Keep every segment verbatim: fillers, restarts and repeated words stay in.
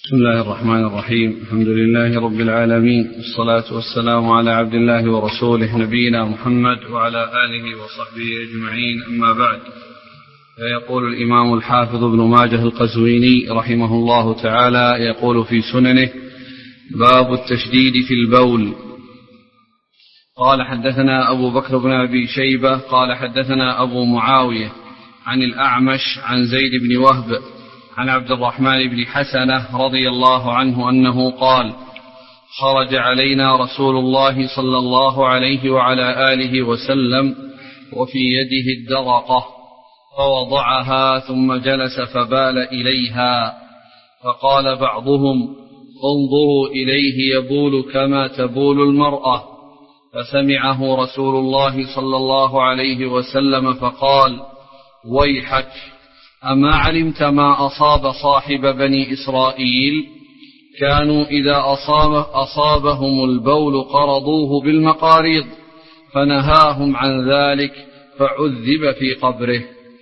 بسم الله الرحمن الرحيم. الحمد لله رب العالمين، والصلاة والسلام على عبد الله ورسوله نبينا محمد وعلى آله وصحبه أجمعين، أما بعد. فيقول الإمام الحافظ ابن ماجه القزويني رحمه الله تعالى يقول في سننه: باب التشديد في البول. قال: حدثنا أبو بكر بن أبي شيبة قال حدثنا أبو معاوية عن الأعمش عن زيد بن وهب عن عبد الرحمن بن حسنة رضي الله عنه أنه قال: خرج علينا رسول الله صلى الله عليه وعلى آله وسلم وفي يده الدرقة، فوضعها ثم جلس فبال إليها، فقال بعضهم: انظروا إليه يبول كما تبول المرأة. فسمعه رسول الله صلى الله عليه وسلم فقال: ويحك، أما علمت ما أصاب صاحب بني إسرائيل؟ كانوا إذا أصاب أصابهم البول قرضوه بالمقاريض، فنهاهم عن ذلك فعذب في قبره.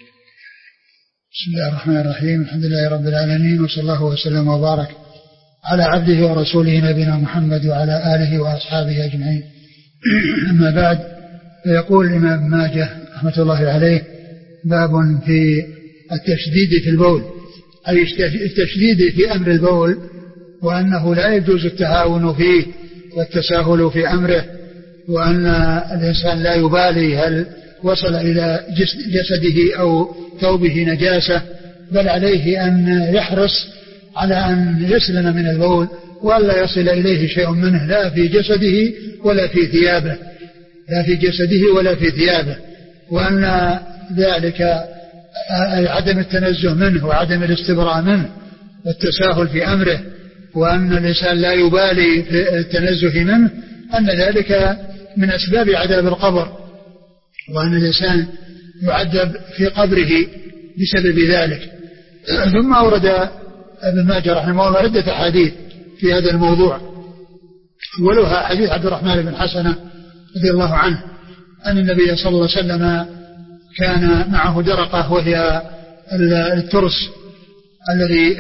بسم الله الرحمن الرحيم. الحمد لله رب العالمين، وصلى الله وسلم وبارك على عبده ورسوله نبينا محمد وعلى آله وأصحابه أجمعين. أما بعد، فيقول الإمام ماجه رحمة الله عليه: باب في التشديد في البول، أي التشديد في أمر البول، وأنه لا يجوز التهاون فيه والتساهل في أمره، وأن الإنسان لا يبالي هل وصل إلى جسده أو ثوبه نجاسة، بل عليه أن يحرص على أن يسلم من البول ولا يصل إليه شيء منه، لا في جسده ولا في ثيابه لا في جسده ولا في ثيابه وأن ذلك عدم التنزه منه وعدم الاستبراء منه والتساهل في أمره، وأن الإنسان لا يبالي في التنزه منه، أن ذلك من أسباب عذاب القبر، وأن الإنسان يعذب في قبره بسبب ذلك. ثم أورد ابن ماجه رحمه الله عدة أحاديث في هذا الموضوع، أولها حديث عبد الرحمن بن حسنة رضي الله عنه أن النبي صلى الله عليه وسلم كان معه درقة، وهي الترس الذي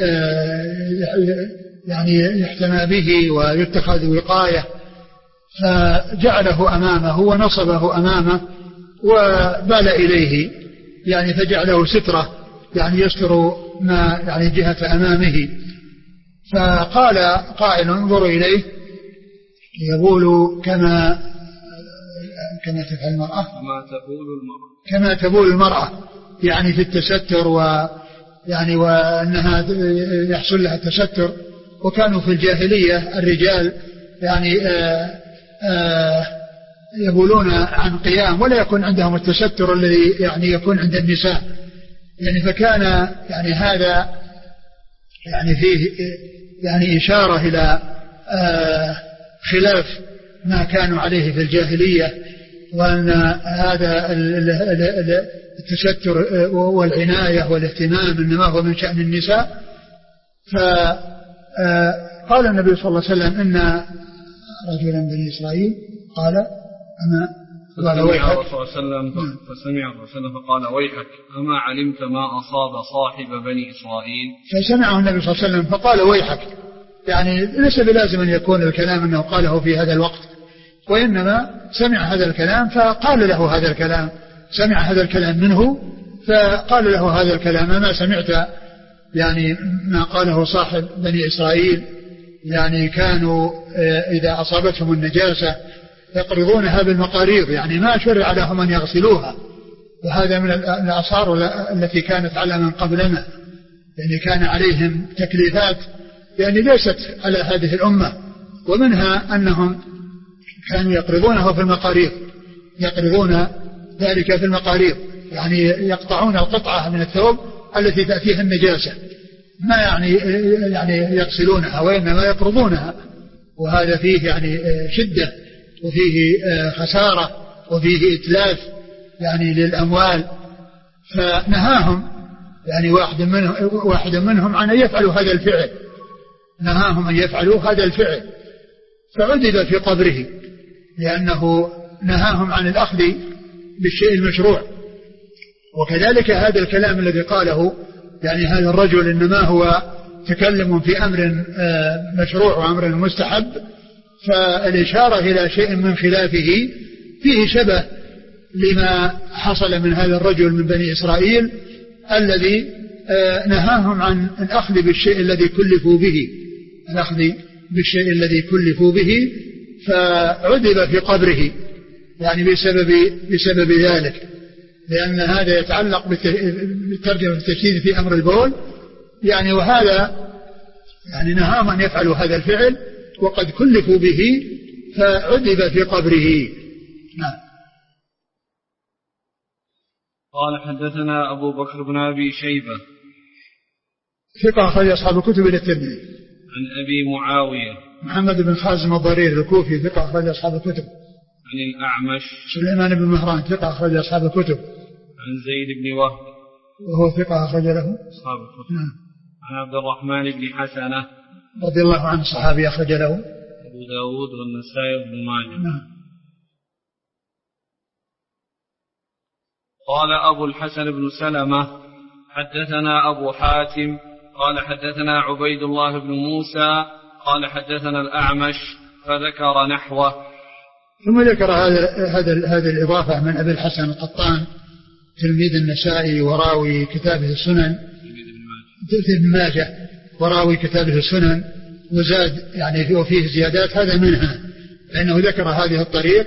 يعني يحتمى به ويتخذ وقاية، فجعله أمامه ونصبه أمامه وبال إليه، يعني فجعله سترة، يعني يستر ما يعني جهة أمامه. فقال قائل: انظروا إليه يبول كما كما تفعل المرأة كما تبول المرأة كما تبول المرأة يعني في التستر، ويعني وأنها يحصل لها التستر. وكانوا في الجاهلية الرجال يعني آآ آآ يبولون عن قيام، ولا يكون عندهم التستر الذي يعني يكون عند النساء، يعني فكان يعني هذا يعني فيه يعني إشارة إلى خلاف ما كانوا عليه في الجاهلية، وأن هذا التستر والعناية والاهتمام إنما هو من شأن النساء. فقال النبي صلى الله عليه وسلم: إن رجلا بني إسرائيل قال أما قال ويحك، فسمع الرسول فقال: ويحك، أما علمت ما أصاب صاحب بني إسرائيل؟ فسمعه النبي صلى الله عليه وسلم فقال: ويحك، يعني ليس بلازم أن يكون الكلام أنه قاله في هذا الوقت، وإنما سمع هذا الكلام فقال له هذا الكلام، سمع هذا الكلام منه فقال له هذا الكلام: أما سمعت يعني ما قاله صاحب بني إسرائيل، يعني كانوا إذا أصابتهم النجاسة يقرضونها بالمقاريض، يعني ما شرع لهم أن يغسلوها، وهذا من الآثار التي كانت على من قبلنا، يعني كان عليهم تكليفات يعني ليست على هذه الأمة، ومنها أنهم كانوا يقرضونه في المقاريض، يقرضون ذلك في المقاريض، يعني يقطعون القطعة من الثوب التي تأتيها النجاسة، ما يعني يعني يغسلونها وإنما يقرضونها، وهذا فيه يعني شدة وفيه خسارة وفيه إتلاف يعني للأموال. فنهاهم يعني واحد منهم, واحد منهم عن أن يفعلوا هذا الفعل، نهاهم أن يفعلوا هذا الفعل، فعذب في قبره لأنه نهاهم عن الأخذ بالشيء المشروع. وكذلك هذا الكلام الذي قاله يعني هذا الرجل إنما هو تكلم في أمر مشروع وأمر مستحب، فالإشارة إلى شيء من خلافه فيه شبه لما حصل من هذا الرجل من بني إسرائيل الذي نهاهم عن الأخذ بالشيء الذي كلفوا به الأخذ بالشيء الذي كلفوا به، فعذب في قبره يعني بسبب بسبب ذلك، لأن هذا يتعلق بالترجمة والتشديد في أمر البول يعني، وهذا يعني نهاهم أن يفعلوا هذا الفعل وقد كلفوا به فعذب في قبره. نعم. قال حدثنا أبو بكر بن أبي شيبة ثقة أخرج أصحاب الكتب إلى الترمذي. عن أبي معاوية محمد بن خازم الضرير الكوفي ثقة أخرج أصحاب الكتب. عن الأعمش سليمان بن مهران ثقة أخرج أصحاب الكتب. عن زيد بن وهب وهو ثقة أخرج له أصحاب الكتب. نعم. عن عبد الرحمن بن حسنة رضي الله عنه صحابي أخرج له أبو داود والنسائي وابن ماجه. نعم. قال أبو الحسن بن سلمة حدثنا أبو حاتم قال حدثنا عبيد الله بن موسى قال حدثنا الأعمش فذكر نحوه. ثم ذكر هذا هذا هذه الإضافة من أبي الحسن القطان تلميذ النسائي وراوي كتابه السنن ابن ماجه وراوي كتابه السنن، وزاد يعني وفيه زيادات هذا منها، لأنه ذكر هذه الطريق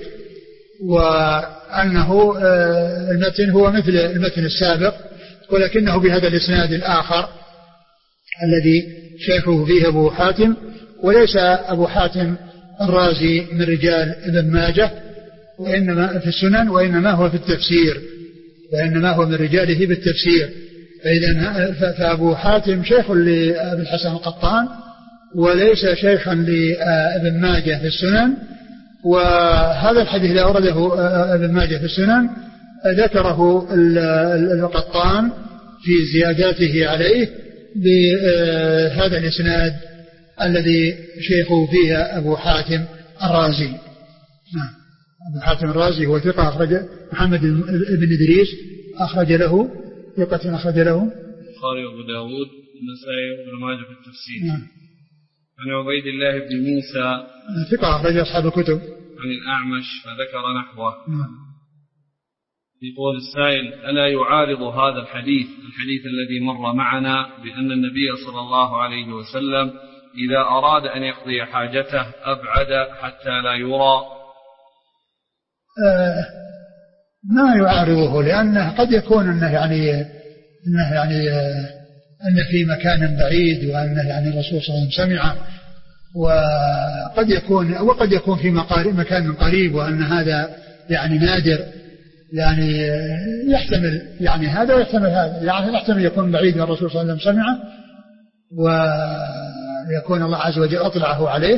وأنه المتن هو مثل المتن السابق ولكنه بهذا الإسناد الآخر الذي شيخه فيه أبو حاتم، وليس أبو حاتم الرازي من رجال ابن ماجه وإنما في السنن وإنما هو في التفسير وإنما هو من رجاله بالتفسير، فإذا فأبو حاتم شيخ لأبي الحسن القطان وليس شيخا لابن ماجه في السنن. وهذا الحديث الذي أورده ابن ماجه في السنن ذكره القطان في زياداته عليه بهذا الإسناد الذي شيخه فيه أبو حاتم الرازي. نعم. أبو حاتم الرازي هو ثقة أخرج محمد بن إدريس أخرج له ثقة أخرج له البخاري وأبو داود والنسائي وابن ماجه في التفسير. نعم. عن عبيد الله بن موسى ثقة أخرج أصحاب الكتب. عن الأعمش فذكر نحوه. نعم. يقول السائل ألا يعارض هذا الحديث الحديث الذي مر معنا بأن النبي صلى الله عليه وسلم إذا أراد أن يقضي حاجته أبعد حتى لا يرى؟ آه ما يعارضه، لأنه قد يكون أنه يعني أنه يعني آه أن في مكان بعيد وأنه يعني الرسول صلى الله عليه وسلم سمع، وقد يكون وقد يكون في مكان قريب وأن هذا يعني نادر، يعني يحتمل يعني هذا ويحتمل هذا، يعني يحتمل يكون بعيد من الرسول صلى الله عليه وسلم سمعه ويكون الله عز وجل أطلعه عليه،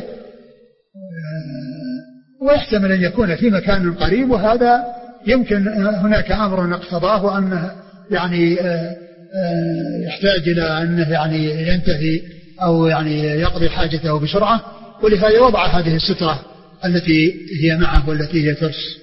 ويحتمل أن يكون في مكان قريب، وهذا يمكن هناك أمر اقتضاه وأنه يعني يحتاج إلى أنه يعني ينتهي أو يعني يقضي حاجته بسرعة، ولهذا وضع هذه السترة التي هي معه والتي هي ترس.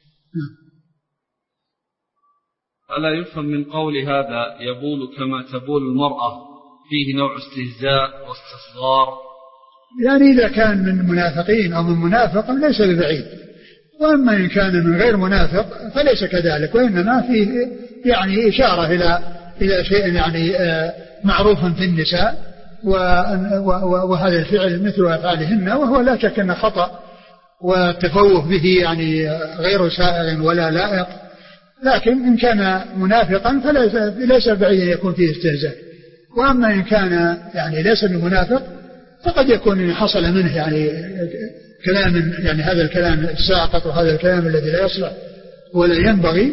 ألا يفهم من قول هذا يبول كما تبول المرأة فيه نوع استهزاء واستصغار؟ يعني إذا كان من منافقين أو من منافق ليس ببعيد، وأما إن كان من غير منافق فليس كذلك، وإنما فيه يعني إشارة إلى إلى شيء يعني معروف في النساء، وهذا الفعل مثل أفعالهن، وهو لا شك أنه خطأ والتفوه به يعني غير سائغ ولا لائق، لكن إن كان منافقا فليس بعيد أن يكون فيه استهزاء، وأما إن كان يعني ليس بمنافق فقد يكون حصل منه يعني كلام يعني هذا الكلام الساقط وهذا الكلام الذي لا يصلح ولا ينبغي،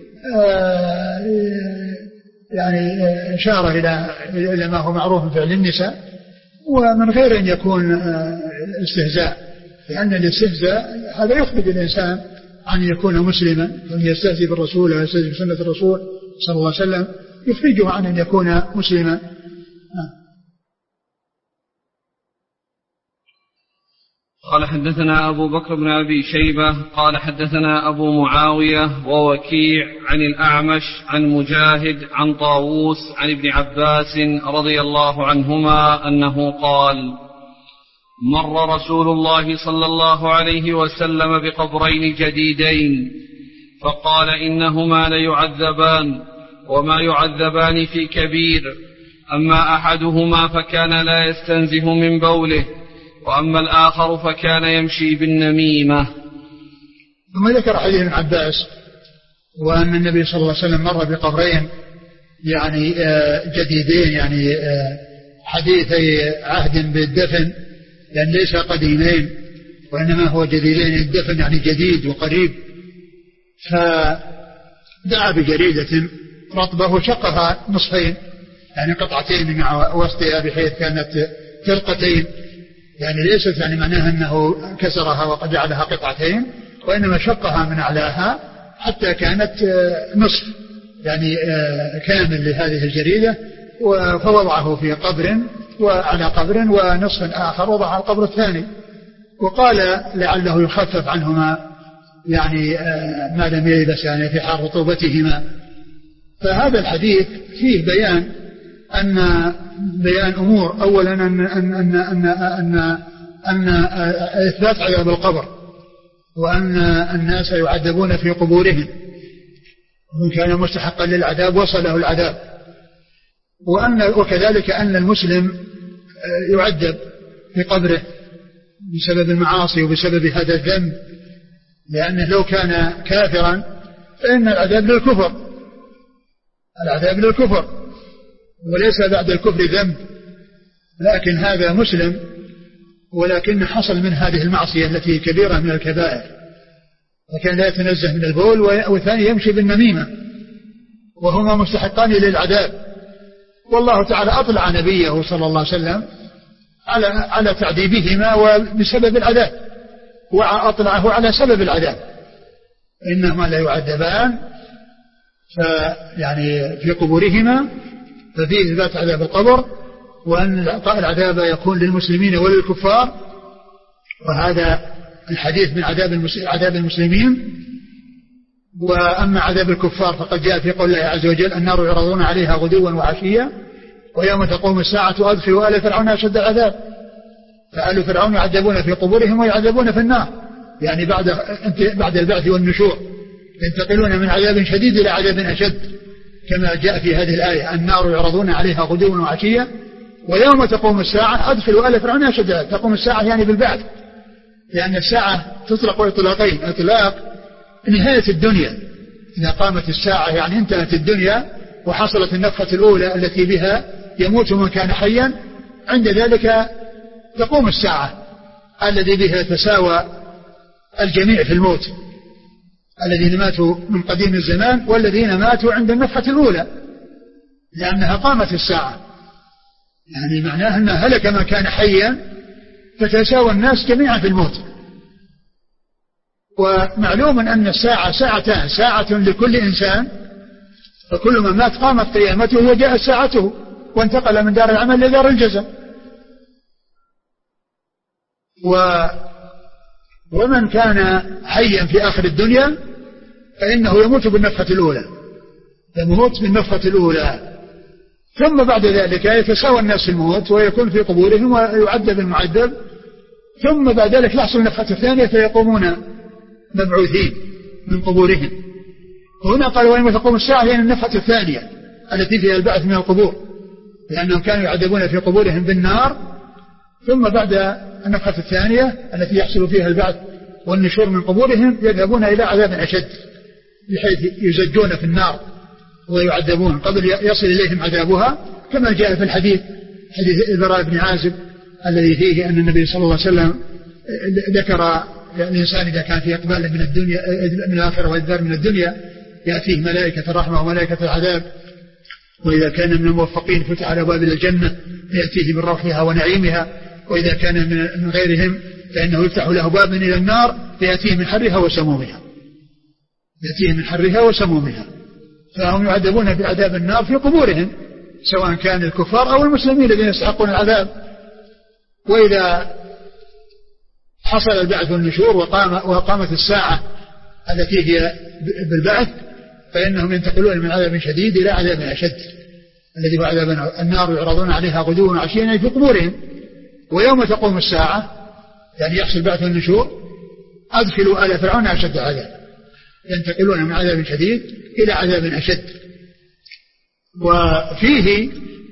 يعني إشارة إلى إلى ما هو معروف فعل النساء، ومن غير أن يكون استهزاء، لأن الاستهزاء هذا يخرج الإنسان عن يكون مسلما، أن يستهزئ بالرسول ويستهزئ بسنة الرسول صلى الله عليه وسلم يخرجه عن أن يكون مسلما. قال حدثنا أبو بكر بن أبي شيبة قال حدثنا أبو معاوية ووكيع عن الأعمش عن مجاهد عن طاووس عن ابن عباس رضي الله عنهما أنه قال مر رسول الله صلى الله عليه وسلم بقبرين جديدين فقال إنهما ليعذبان وما يعذبان في كبير، أما أحدهما فكان لا يستنزه من بوله، وأما الآخر فكان يمشي بالنميمة. ثم ذكر حديث ابن عباس وأن النبي صلى الله عليه وسلم مر بقبرين يعني جديدين، يعني حديثي عهد بالدفن، يعني ليس قديمين وإنما هو جديدين، الدفن يعني جديد وقريب. فدعا بجريدة رطبة وشقها نصفين، يعني قطعتين مع وسطها بحيث كانت فرقتين، يعني ليست يعني معناها أنه كسرها وقد جعلها قطعتين، وإنما شقها من أعلاها حتى كانت نصف يعني كامل لهذه الجريدة، فوضعه في قبر وعلى قبر، ونصف آخر وضع على القبر الثاني، وقال لعله يخفف عنهما يعني ما لم يلبس يعني في حال رطوبتهما. فهذا الحديث فيه بيان أن بيان أمور، أولا أن أن أن أن أن, أن إثبات عذاب القبر، وأن الناس يعذبون في قبورهم، ومن كان مستحقا للعذاب وصله العذاب، وأن وكذلك أن المسلم يعذب في قبره بسبب المعاصي وبسبب هذا الذنب، لأنه لو كان كافرا فإن العذاب للكفر، العذاب للكفر وليس بعد الكفر ذنب، لكن هذا مسلم ولكن حصل من هذه المعصية التي كبيرة من الكبائر، وكان لا يتنزه من البول، والثاني يمشي بالنميمة، وهما مستحقان للعذاب. والله تعالى أطلع نبيه صلى الله عليه وسلم على على تعذيبهما وبسبب العذاب، وأطلعه على سبب العذاب، إنهما لا يعذبان فيعني في قبورهما، ففيه إثبات عذاب القبر، وأن العذاب يكون للمسلمين وللكفار، وهذا الحديث من عذاب المسلمين. وأما عذاب الكفار فقد جاء في قول الله عز وجل النار يعرضون عليها غدوا وعشيا ويوم تقوم الساعة أدخلوا آل فرعون أشد العذاب، فآل فرعون يعذبون في قبورهم ويعذبون في النار، يعني بعد بعد البعث والنشور ينتقلون من عذاب شديد إلى عذاب أشد، كما جاء في هذه الآية النار يعرضون عليها غدوا وعشيا ويوم تقوم الساعة أدخلوا آل فرعون أشد العذاب. تقوم الساعة يعني بالبعث، لأن الساعة تطلق إطلاقين، إطلاق نهاية الدنيا، إذا قامت الساعة يعني انتهت الدنيا وحصلت النفخة الأولى التي بها يموت من كان حيا، عند ذلك تقوم الساعة الذي بها تساوى الجميع في الموت، الذين ماتوا من قديم الزمان والذين ماتوا عند النفخة الأولى، لأنها قامت الساعة، يعني معناها أن هلك من كان حيا فتساوى الناس جميعا في الموت. ومعلوم أن الساعة ساعتان، ساعة لكل إنسان، فكل من مات قامت قيامته وجاءت ساعته وانتقل من دار العمل إلى دار الجزاء. و ومن كان حيا في آخر الدنيا فإنه يموت بالنفخة الأولى، يموت بالنفخة الأولى، ثم بعد ذلك يتساوى الناس في الموت ويكون في قبورهم ويعذب المعذب، ثم بعد ذلك يحصل النفخة الثانية فيقومون مبعوثين من قبورهم. وهنا قال ويوم تقوم الساعة يعني النفخة الثانية التي فيها البعث من القبور، لأنهم كانوا يعذبون في قبورهم بالنار، ثم بعد النفخة الثانية التي يحصل فيها البعث والنشور من قبورهم يذهبون إلى عذاب أشد، بحيث يزجون في النار ويعذبون قبل يصل إليهم عذابها، كما جاء في الحديث حديث البراء بن عازب الذي فيه أن النبي صلى الله عليه وسلم ذكر الإنسان إذا كان في إقبال من الدنيا من الآخرة وإدبار من الدنيا يأتيه ملائكة الرحمة وملائكة العذاب، وإذا كان من الموفقين فتح على باب الجنة يأتيه من روحها ونعيمها، وإذا كان من غيرهم فإنه يفتح له باب إلى النار فيأتيه من حرها وسمومها، يأتيه من حرها وسمومها. فهم يعذبون بعذاب النار في قبورهم، سواء كان الكفار أو المسلمين الذين يستحقون العذاب. وإذا حصل البعث والنشور وقام وقامت الساعة التي هي بالبعث، فإنهم ينتقلون من عذاب شديد إلى عذاب أشد الذي هو عذاب النار يعرضون عليها غدوا وعشيا في قبورهم. ويوم تقوم الساعة يعني يحصل البعث والنشور أدخلوا آل فرعون أشد عذاب، ينتقلون من عذاب شديد إلى عذاب أشد. وفيه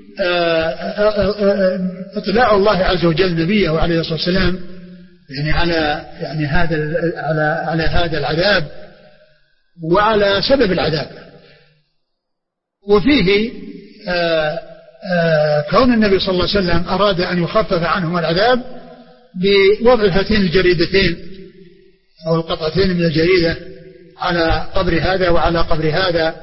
اطلاع الله عز وجل نبيه عليه الصلاة والسلام يعني على يعني هذا على على هذا العذاب وعلى سبب العذاب. وفيه آآ آآ كون النبي صلى الله عليه وسلم أراد أن يخفف عنهم العذاب بوضع هاتين الجريدتين أو القطعتين من الجريدة على قبر هذا وعلى قبر هذا،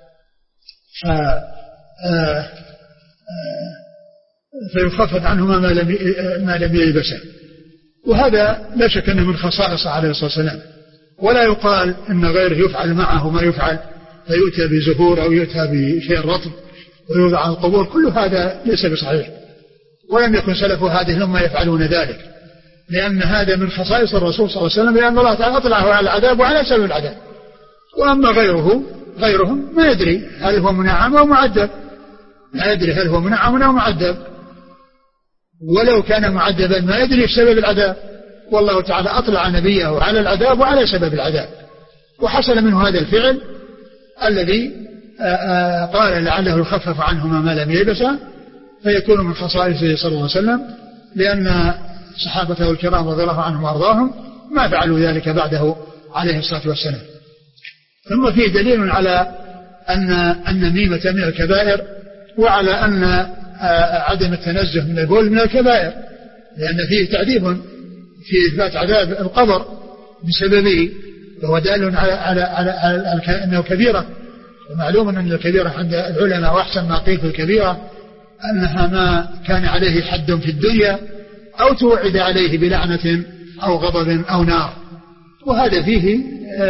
فيخفف عنهما ما لم ما لم يلبسه. وهذا لا شك أنه من خصائص عليه الصلاة والسلام، ولا يقال أن غيره يفعل معه ما يفعل، فيؤتى بزهور أو يؤتى بشيء رطب ويوضع على القبور، كل هذا ليس بصحيح، ولم يكن سلف هذه الأمة يفعلون ذلك، لأن هذا من خصائص الرسول صلى الله عليه وسلم، لأن الله تعالى أطلعه على العذاب وعلى سبب العذاب. وأما غيره غيرهم ما يدري هل هو منعم أو معذب، ما يدري هل هو منعم أو معذب، ولو كان معذبا ما يدري سبب العذاب، والله تعالى أطلع نبيه على العذاب وعلى سبب العذاب، وحصل منه هذا الفعل الذي قال لعله يخفف عنهما ما لم يلبسا، فيكون من خصائصه صلى الله عليه وسلم، لأن صحابته الكرام رضي الله عنهم وارضاهم ما فعلوا ذلك بعده عليه الصلاة والسلام. ثم فيه دليل على أن النميمة من الكبائر، وعلى أن عدم التنزه من البول من الكبائر، لأن فيه تعذيب في إثبات عذاب القبر بسببه، وهو دال على, على, على, على أنه كبيرة. ومعلوم أن الكبيرة عند العلماء وأحسن ما قيل في الكبيرة أنها ما كان عليه حد في الدنيا أو توعد عليه بلعنة أو غضب أو نار، وهذا فيه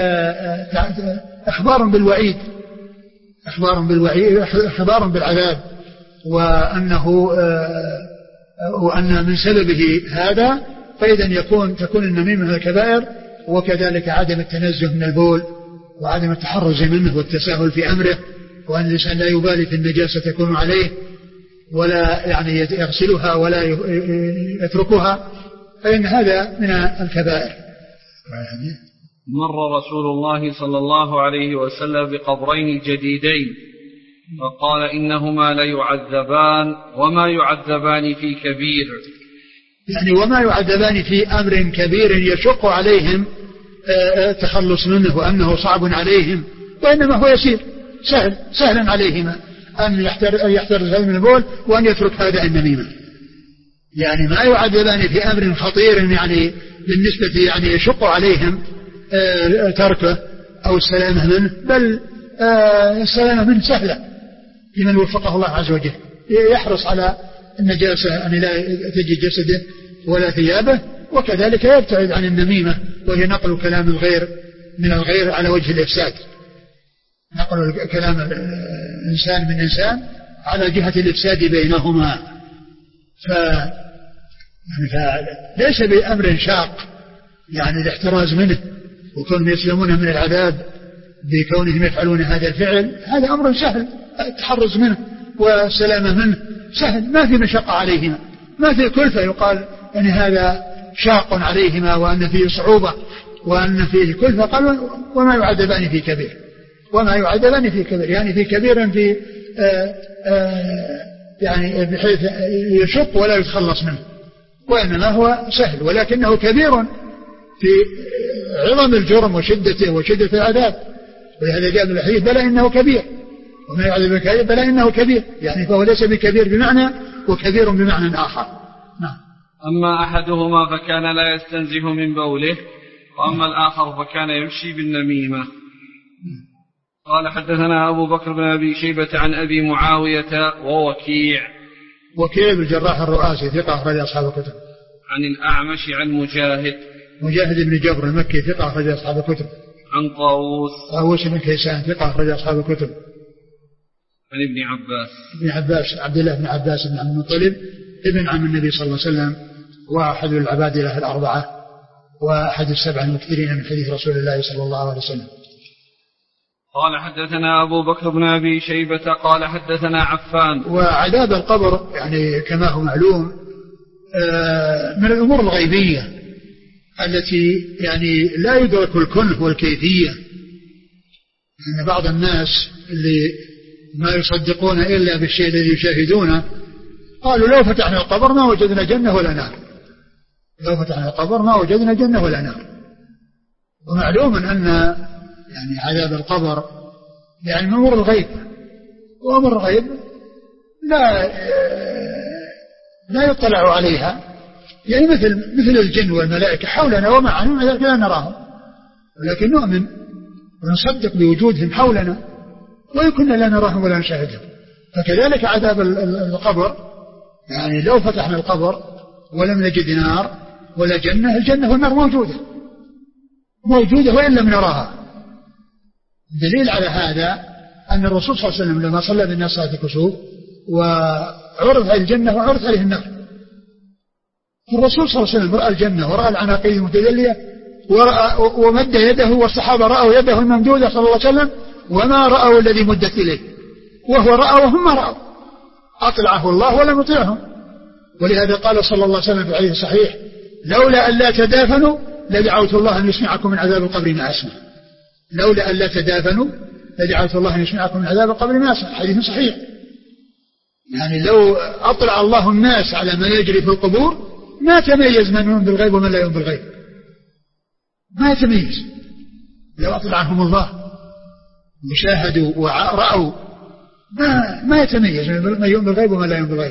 إخبار بالوعيد، إخبار بالوعيد، إخبار بالعذاب، وأنه وأن من سببه هذا، فإذا يكون تكون النميمة من الكبائر، وكذلك عدم التنزه من البول وعدم التحرز منه والتساهل في أمره، وأن الإنسان لا يبالي في النجاسة تكون عليه ولا يعني يغسلها ولا يتركها، فإن هذا من الكبائر. مر رسول الله صلى الله عليه وسلم بقبرين جديدين فقال إنهما ليعذبان وما يعذبان في كبير، يعني وما يعذبان في أمر كبير يشق عليهم التخلص منه وأنه صعب عليهم، وإنما هو يسير سهل سهلا عليهما أن يحترز من البول وأن يترك هذا النميمة. يعني ما يعذبان في أمر خطير يعني بالنسبة يعني يشق عليهم تركه أو السلامة منه، بل السلامة منه سهلة لمن وفقه الله عز وجل، يحرص على النجاسة أن لا تجد جسده ولا ثيابه، وكذلك يبتعد عن النميمة وهي نقل كلام الغير من الغير على وجه الإفساد، نقل كلام الإنسان من إنسان على جهة الإفساد بينهما. ف... فليس بأمر شاق يعني الاحتراز منه وكونهم يسلمون من العذاب بكونهم يفعلون هذا الفعل، هذا أمر سهل، التحرز منه والسلامة منه سهل، ما في مشقة عليهما، ما في كلفة يقال أن هذا شاق عليهما وأن فيه صعوبة وأن فيه كلفة. قال وما يعذبان في كبير، وما يعذبان في كبير يعني في كبير في آآ آآ يعني بحيث يشق ولا يتخلص منه، وإنما هو سهل، ولكنه كبير في عظم الجرم وشدته وشدة العذاب، ولهذا جاء بالحديث بلى إنه كبير، وما يعذب الكبير بلى إنه كبير، يعني فهو ليس بكبير بمعنى وكبير بمعنى آخر. نعم. أما أحدهما فكان لا يستنزه من بوله، وأما الآخر فكان يمشي بالنميمة. قال حدثنا أبو بكر بن أبي شيبة عن أبي معاوية ووكيع وكيع بالجراح الرؤاسي ثقة أخرج أصحاب الكتب. عن الأعمش عن مجاهد مجاهد بن جبر المكي ثقة أخرج أصحاب الكتب. عن طاووس طاووس بن كيسان ثقة أخرج أصحاب الكتب. عن ابن عباس ابن عباس عبد الله بن عباس بن عبد المطلب ابن عم النبي صلى الله عليه وسلم، وأحد العبادلة الأربعة وأحد السبع المكثرين من حديث رسول الله صلى الله عليه وسلم. قال حدثنا أبو بكر بن أبي شيبة قال حدثنا عفان. وعذاب القبر يعني كما هو معلوم من الأمور الغيبية التي يعني لا يدرك الكنه والكيفية. أن بعض الناس اللي ما يصدقون إلا بالشيء الذي يشاهدونه قالوا لو فتحنا القبر ما وجدنا جنة ولا نار، لو فتحنا القبر ما وجدنا جنة ولا نار. ومعلوم أن يعني عذاب القبر يعني من أمور الغيب، وأمور الغيب لا لا يطلع عليها، يعني مثل مثل الجن والملائكة حولنا ومعنا لا نراهم، ولكن نؤمن ونصدق بوجودهم حولنا وإن كنا لا نراهم ولا نشاهدهم. فكذلك عذاب القبر، يعني لو فتحنا القبر ولم نجد نار ولا جنة، الجنة والنار موجودة موجودة وإن لم نراها. دليل على هذا أن الرسول صلى الله عليه وسلم لما صلى بالناس صلاة الكسوف وعرض عليه الجنة وعرض عليه النار، الرسول صلى الله عليه وسلم رأى الجنة ورأى العناقيد المتدلية ومد يده، والصحابة رأوا يده الممدودة صلى الله عليه وسلم وما رأوا الذي مدت إليه، وهو رأى وهم ما رأوا، أطلعه الله ولم يطيعهم. ولهذا قال صلى الله عليه وسلم في الحديث الصحيح لولا أن لا تدافنوا لدعوت الله أن يسمعكم من عذاب القبر ما أسمع، لولا أن لا تدافنوا لدعوت الله أن يسمعكم من عذاب القبر ما أسمع. حديث صحيح. يعني لو أطلع الله الناس على ما يجري في القبور ما تميز من يؤمن بالغيب ومن لا يؤمن بالغيب، ما يتميز. لو أطلعهم الله وشاهدوا ورأوا ما ما يتميز من يؤمن بالغيب ومن لا يؤمن بالغيب.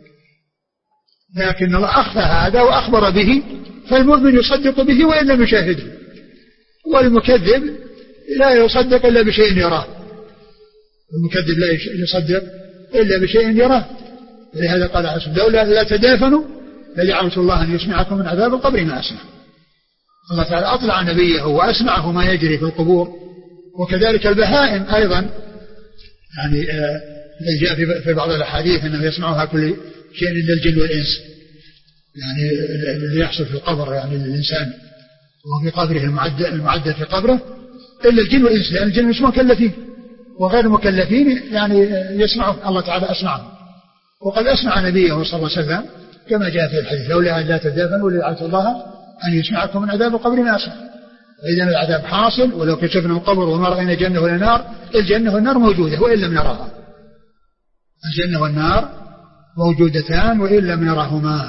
لكن الله أخفى هذا وأخبر به، فالمؤمن يصدق به وإن لم يشاهده، والمكذب لا يصدق إلا بشيء يراه، المكذب لا يصدق إلا بشيء يراه. لهذا قال عز وجل لولا لا تدافنوا لدعوت الله أن يسمعكم من عذاب القبر ما أسمع. الله تعالى أطلع نبيه وأسمعه ما يجري في القبور. وكذلك البهائم أيضا، يعني جاء في بعض الأحاديث أنه يسمعها كل شيء إلا الجن والإنس، يعني اللي يحصل في القبر يعني للإنسان وهو في قبره المعدل, المعدل في قبره إلا الجن والإنس، لأن الجن مش مكلفين وغير مكلفين يعني يسمعه الله تعالى أسمعه. وقد أسمع نبيه صلى الله عليه وسلم كما جاء في الحديث لولا أن لا تدافنوا لدعوت الله أن يسمعكم من عذاب القبر ما أسمع. فإذا العذاب حاصل، ولو كشفنا القبر وما رأينا جنة ولا نار، الجنة والنار موجودة وإن لم نراها، الجنة والنار موجودتان وإن لم نرهما.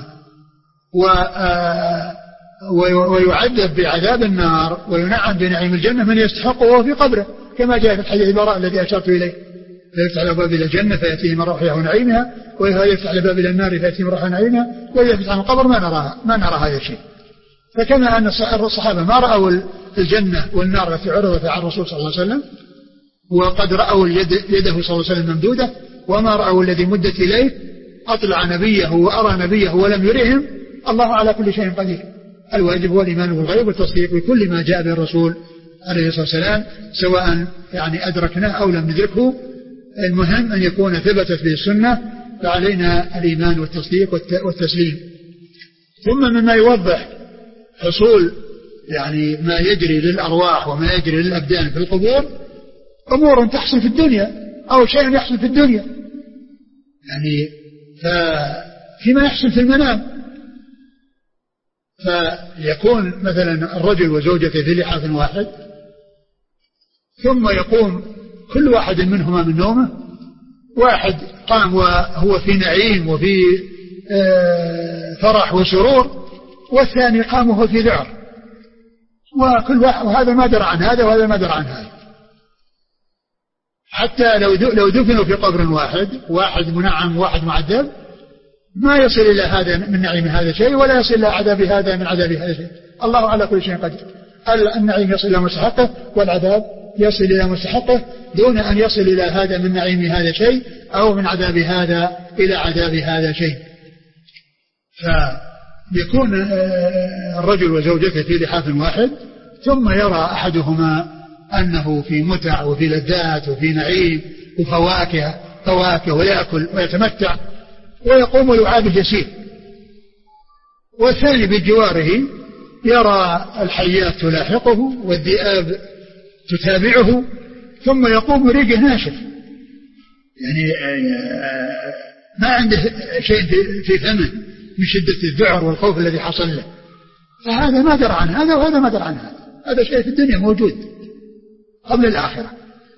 ويعذب بعذاب النار وينعم بنعيم الجنة من يستحقه وهو في قبره، كما جاء في الحديث البراء الذي أشرت إليه فيفتح على باب إلى الجنة فيأتيه من روحها ونعيمها، وإذا يفتح على باب إلى النار فيأتيه من روحها ونعيمها، وإذا يفتح عن القبر ما نراها ما نرى هذا الشيء. فكما أن الصحابة ما رأوا الجنة والنار التي عرضت على الرسول صلى الله عليه وسلم، وقد رأوا اليد يده صلى الله عليه وسلم ممدودة وما رأوا الذي مدت إليه، أطلع نبيه وأرى نبيه ولم يرهم، الله على كل شيء قدير. الواجب هو الإيمان بالغيب والتصديق بكل ما جاء به الرسول عليه الصلاة والسلام، سواء يعني أدركناه أو لم ندركه، المهم أن يكون ثبتت به السنة، فعلينا الإيمان والتصديق والتسليم. ثم مما يوضح حصول يعني ما يجري للأرواح وما يجري للأبدان في القبور أمور تحصل في الدنيا أو شيء يحصل في الدنيا، يعني فيما يحصل في المنام، فيكون مثلا الرجل وزوجته في لحاف واحد، ثم يقوم كل واحد منهما من نومه، واحد قام وهو في نعيم وفي فرح وسرور، والثاني قام وهو في ذعر، وكل واحد وهذا ما درى عن هذا وهذا ما درى عن هذا. حتى لو لو دفنوا في قبر واحد، واحد منعم وواحد معذب، ما يصل إلى هذا من نعيم هذا شيء ولا يصل إلى عذاب هذا من عذاب هذا شيء. الله على كل شيء قدير. النعيم يصل إلى مستحقه والعذاب يصل إلى مستحقه، دون أن يصل إلى هذا من نعيم هذا شيء أو من عذاب هذا إلى عذاب هذا شيء. فيكون الرجل وزوجته في لحاف واحد، ثم يرى أحدهما أنه في متع وفي لذات وفي نعيم وفواكه فواكه ويأكل ويتمتع ويقوم ويعابد يسير، والثاني بجواره يرى الحيات تلاحقه والذئاب تتابعه ثم يقوم ريقه ناشف، يعني ما عنده شيء في فمه من شدة الذعر والخوف الذي حصل له، فهذا ما درى عن هذا وهذا ما درى عن هذا، هذا شيء في الدنيا موجود قبل الآخرة.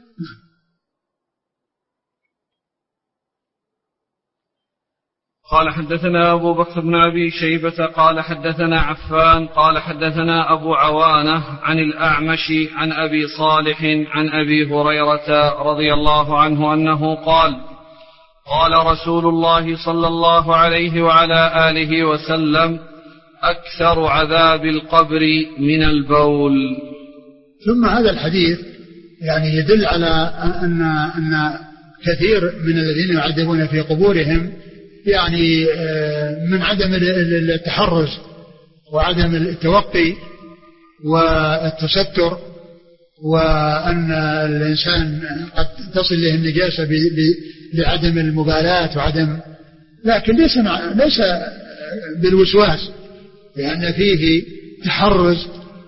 قال حدثنا أبو بكر بن أبي شيبة قال حدثنا عفان قال حدثنا أبو عوانة عن الأعمش عن أبي صالح عن أبي هريرة رضي الله عنه أنه قال قال رسول الله صلى الله عليه وعلى آله وسلم أكثر عذاب القبر من البول. ثم هذا الحديث يعني يدل على أن أن كثير من الذين يعذبون في قبورهم يعني من عدم التحرز وعدم التوقي والتستر، وأن الإنسان قد تصل له النجاسة لعدم المبالاة وعدم، لكن ليس ليس بالوسواس، لأن فيه تحرز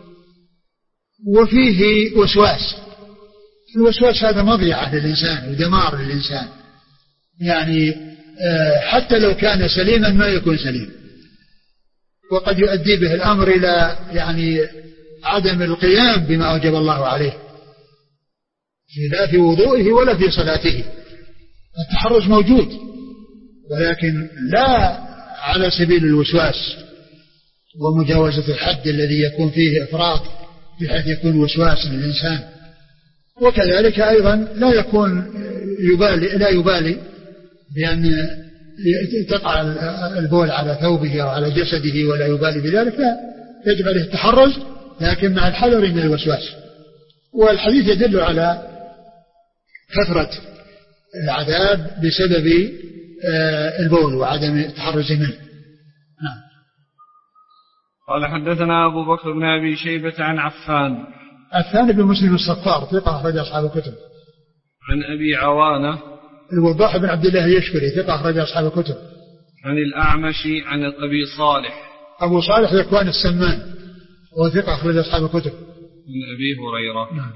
وفيه وسواس. الوسواس هذا مضيعة للإنسان ودمار للإنسان، يعني حتى لو كان سليما ما يكون سليم، وقد يؤدي به الأمر إلى يعني عدم القيام بما أوجب الله عليه، لا في وضوئه ولا في صلاته. التحرز موجود ولكن لا على سبيل الوسواس ومجاوزة الحد الذي يكون فيه إفراط بحيث يكون وسواس للإنسان. وكذلك أيضا لا يكون يبالي لا يبالي بأن تقع البول على ثوبه أو على جسده ولا يبالي بذلك، لا، يجب عليه التحرز لكن مع الحذر من الوسواس. والحديث يدل على كثرة العذاب بسبب البول وعدم التحرز منه. نعم. قال حدثنا أبو بكر بن أبي شيبة عن عفان عفان بن مسلم الصفار ثقة أخرج أصحاب الكتب. عن أبي عوانة الوضاح بن عبد الله اليشكري ثقة أخرج أصحاب الكتب. عن الأعمش عن أبي صالح أبو صالح ذكوان السمان وثقة أخرج أصحاب الكتب. من أبي هريرة. نعم.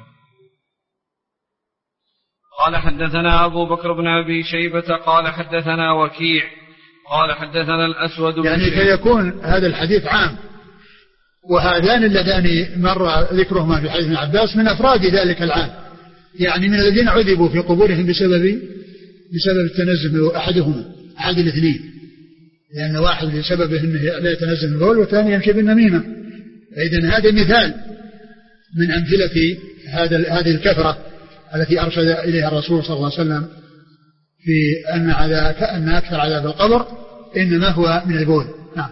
قال حدثنا أبو بكر بن أبي شيبة قال حدثنا وكيع قال حدثنا الأسود بن يعني فيكون هذا الحديث عام، وهذان اللذان مر ذكرهما في حديث ابن عباس من أفراد ذلك العام، يعني من الذين عذبوا في قبورهم بسبب بسبب التنزه أحدهما أحد الاثنين، لأن واحد بسببه أنه لا يتنزه البول والثاني يمشي بالنميمة. فإذن هذا مثال من أمثلة هذا هذه الكثرة التي أرشد إليها الرسول صلى الله عليه وسلم في أن عذاب أن أكثر عذاب القبر إنما هو من البول. نعم.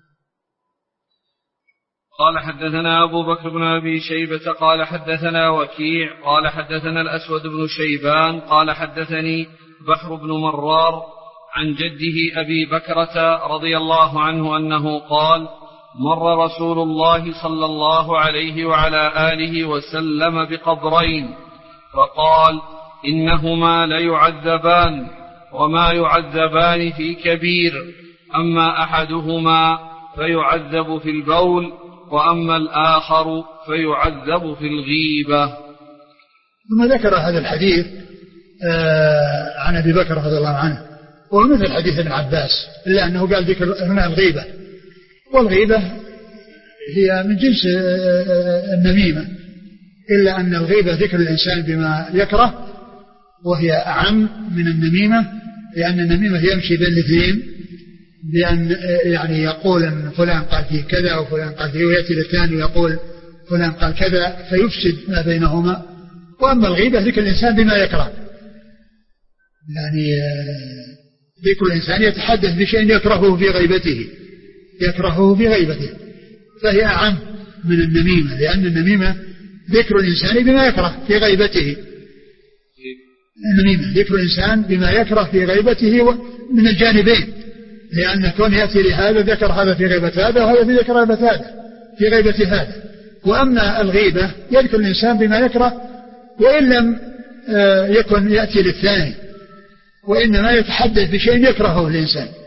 قال حدثنا أبو بكر بن أبي شيبة قال حدثنا وكيع قال حدثنا الأسود بن شيبان قال حدثني بحر بن مرار عن جده أبي بكرة رضي الله عنه أنه قال مر رسول الله صلى الله عليه وعلى آله وسلم بقبرين فقال إنهما ليعذبان وما يعذبان في كبير، أما أحدهما فيعذب في البول وأما الآخر فيعذب في الغيبة. ثم ذكر هذا الحديث آه عن أبي بكر رضي الله عنه وهو مثل حديث ابن عباس، إلا أنه قال ذكر هنا الغيبة، والغيبة هي من جنس النميمة، إلا أن الغيبة ذكر الإنسان بما يكره وهي أعم من النميمة، لأن النميمة يمشي بين الاثنين بأن يعني يقول أن فلان قال فيه كذا وفلان قال فيه، ويأتي للثاني ويقول فلان قال كذا فيفسد ما بينهما. وأما الغيبة ذكر الإنسان بما يكره، يعني ذكر الإنسان يتحدث بشيء يكرهه في غيبته يكرهه في غيبته فهي أعم من النميمة، لأن النميمة ذكر الإنسان بما يكره في غيبته. النميمة ذكر الإنسان بما يكره في غيبته من الجانبين، لأن كون يأتي لهذا ذكر هذا في غيبة هذا وهذا في ذكر غيبة هذا في غيبة هذا. وأما الغيبة يذكر الإنسان بما يكره وإن لم يكن يأتي للثاني، وإنما يتحدث بشيء يكرهه الإنسان،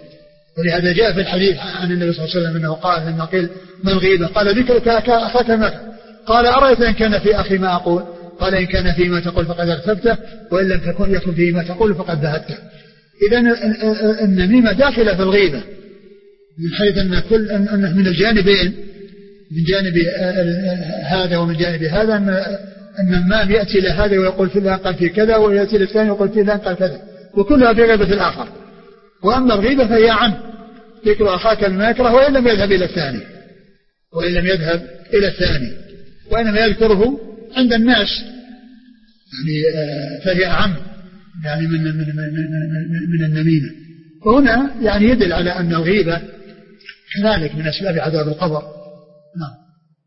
ولهذا جاء في الحديث عن النبي صلى الله عليه وسلم أنه قال لما قيل ما الغيبة قال ذكرك أخاك المكر قال أرأيت إن كان في أخي ما أقول قال إن كان فيه ما تقول فقد اغتبته وإن لم تكن يكن فيه ما تقول فقد بهته. إذن النميمة داخلة في الغيبة من حيث أن كل أن من الجانبين من جانب هذا ومن جانب هذا أن النمام يأتي لهذا ويقول فلان قال في كذا ويأتي للثاني ويقول فلان قال كذا وكلها في غيبة الآخر. وأما الغيبة فهي عن ذكر أخاك بما يكره وإن لم يذهب إلى الثاني وإن لم يذهب إلى الثاني وإنما يذكره عند الناس يعني فهي أعم يعني من من من من, من النميمة. وهنا يعني يدل على أن الغيبة كذلك من أسباب عذاب القبر. نعم.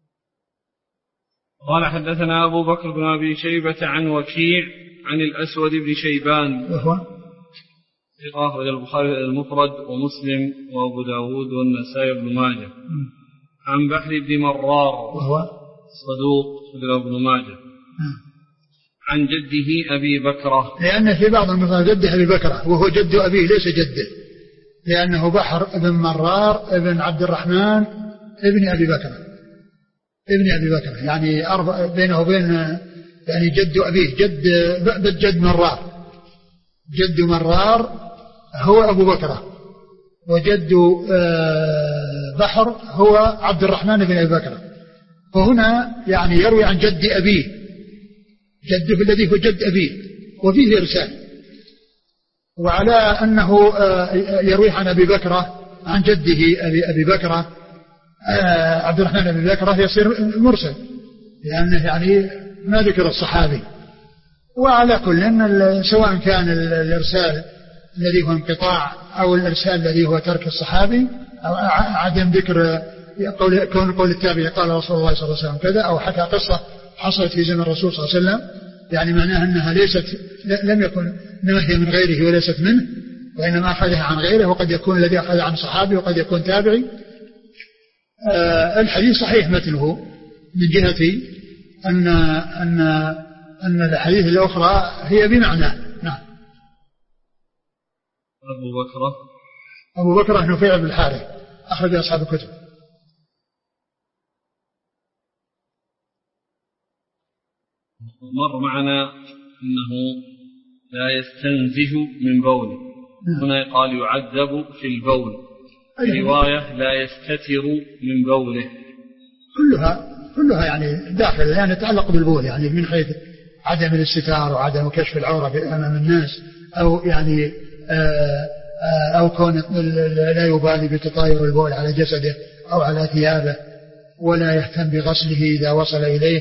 قال حدثنا أبو بكر بن أبي شيبة عن وكيع عن الأسود بن شيبان وهو أخرج البخاري المفرد ومسلم وأبو داود والنسائي بن ماجه عن بحر بن مرار وهو صدوق ابن ماجه عن جده أبي بكرة لأن في بعض المصادر جده أبي بكرة وهو جد أبيه ليس جده لأنه بحر ابن مرار ابن عبد الرحمن ابن أبي بكرة ابن أبي بكرة يعني أربع بينه وبين يعني جد أبيه جد بأبد جد مرار جد مرار هو أبو بكرة وجد بحر هو عبد الرحمن بن أبي بكرة. وهنا يعني يروي عن جد أبيه جده الذي هو جد أبيه وفيه إرسال. وعلى أنه يروي عن أبي بكرة عن جده أبي, أبي بكرة عبد الرحمن بن أبي بكرة يصير مرسل لأنه يعني ما ذكر الصحابي. وعلى كل أن سواء كان الإرسال الذي هو انقطاع أو الإرسال الذي هو ترك الصحابي أو عدم ذكر قول كون قول التابعي قال رسول الله صلى الله عليه وسلم كذا أو حكى قصة حصلت في زمن الرسول صلى الله عليه وسلم يعني معناها أنها ليست لم يكن نهي من غيره وليست منه وإنما أخذها عن غيره وقد يكون الذي أخذ عن صحابي وقد يكون تابعي. آه الحديث صحيح متنه من جهة أن أن أن الحديث الأخرى هي بمعنى. نعم. أبو بكرة أبو بكرة نفيع بن الحارث أخرج أصحاب الكتب. مر معنا أنه لا يستنزه من بوله هنا قال يعذب في البول في رواية لا يستتر من بوله كلها كلها يعني داخل يعني تتعلق بالبول يعني من حيث عدم الاستتار وعدم كشف العورة أمام الناس أو يعني آآ آآ أو كون لا يبالي بتطاير البول على جسده أو على ثيابه ولا يهتم بغسله إذا وصل إليه.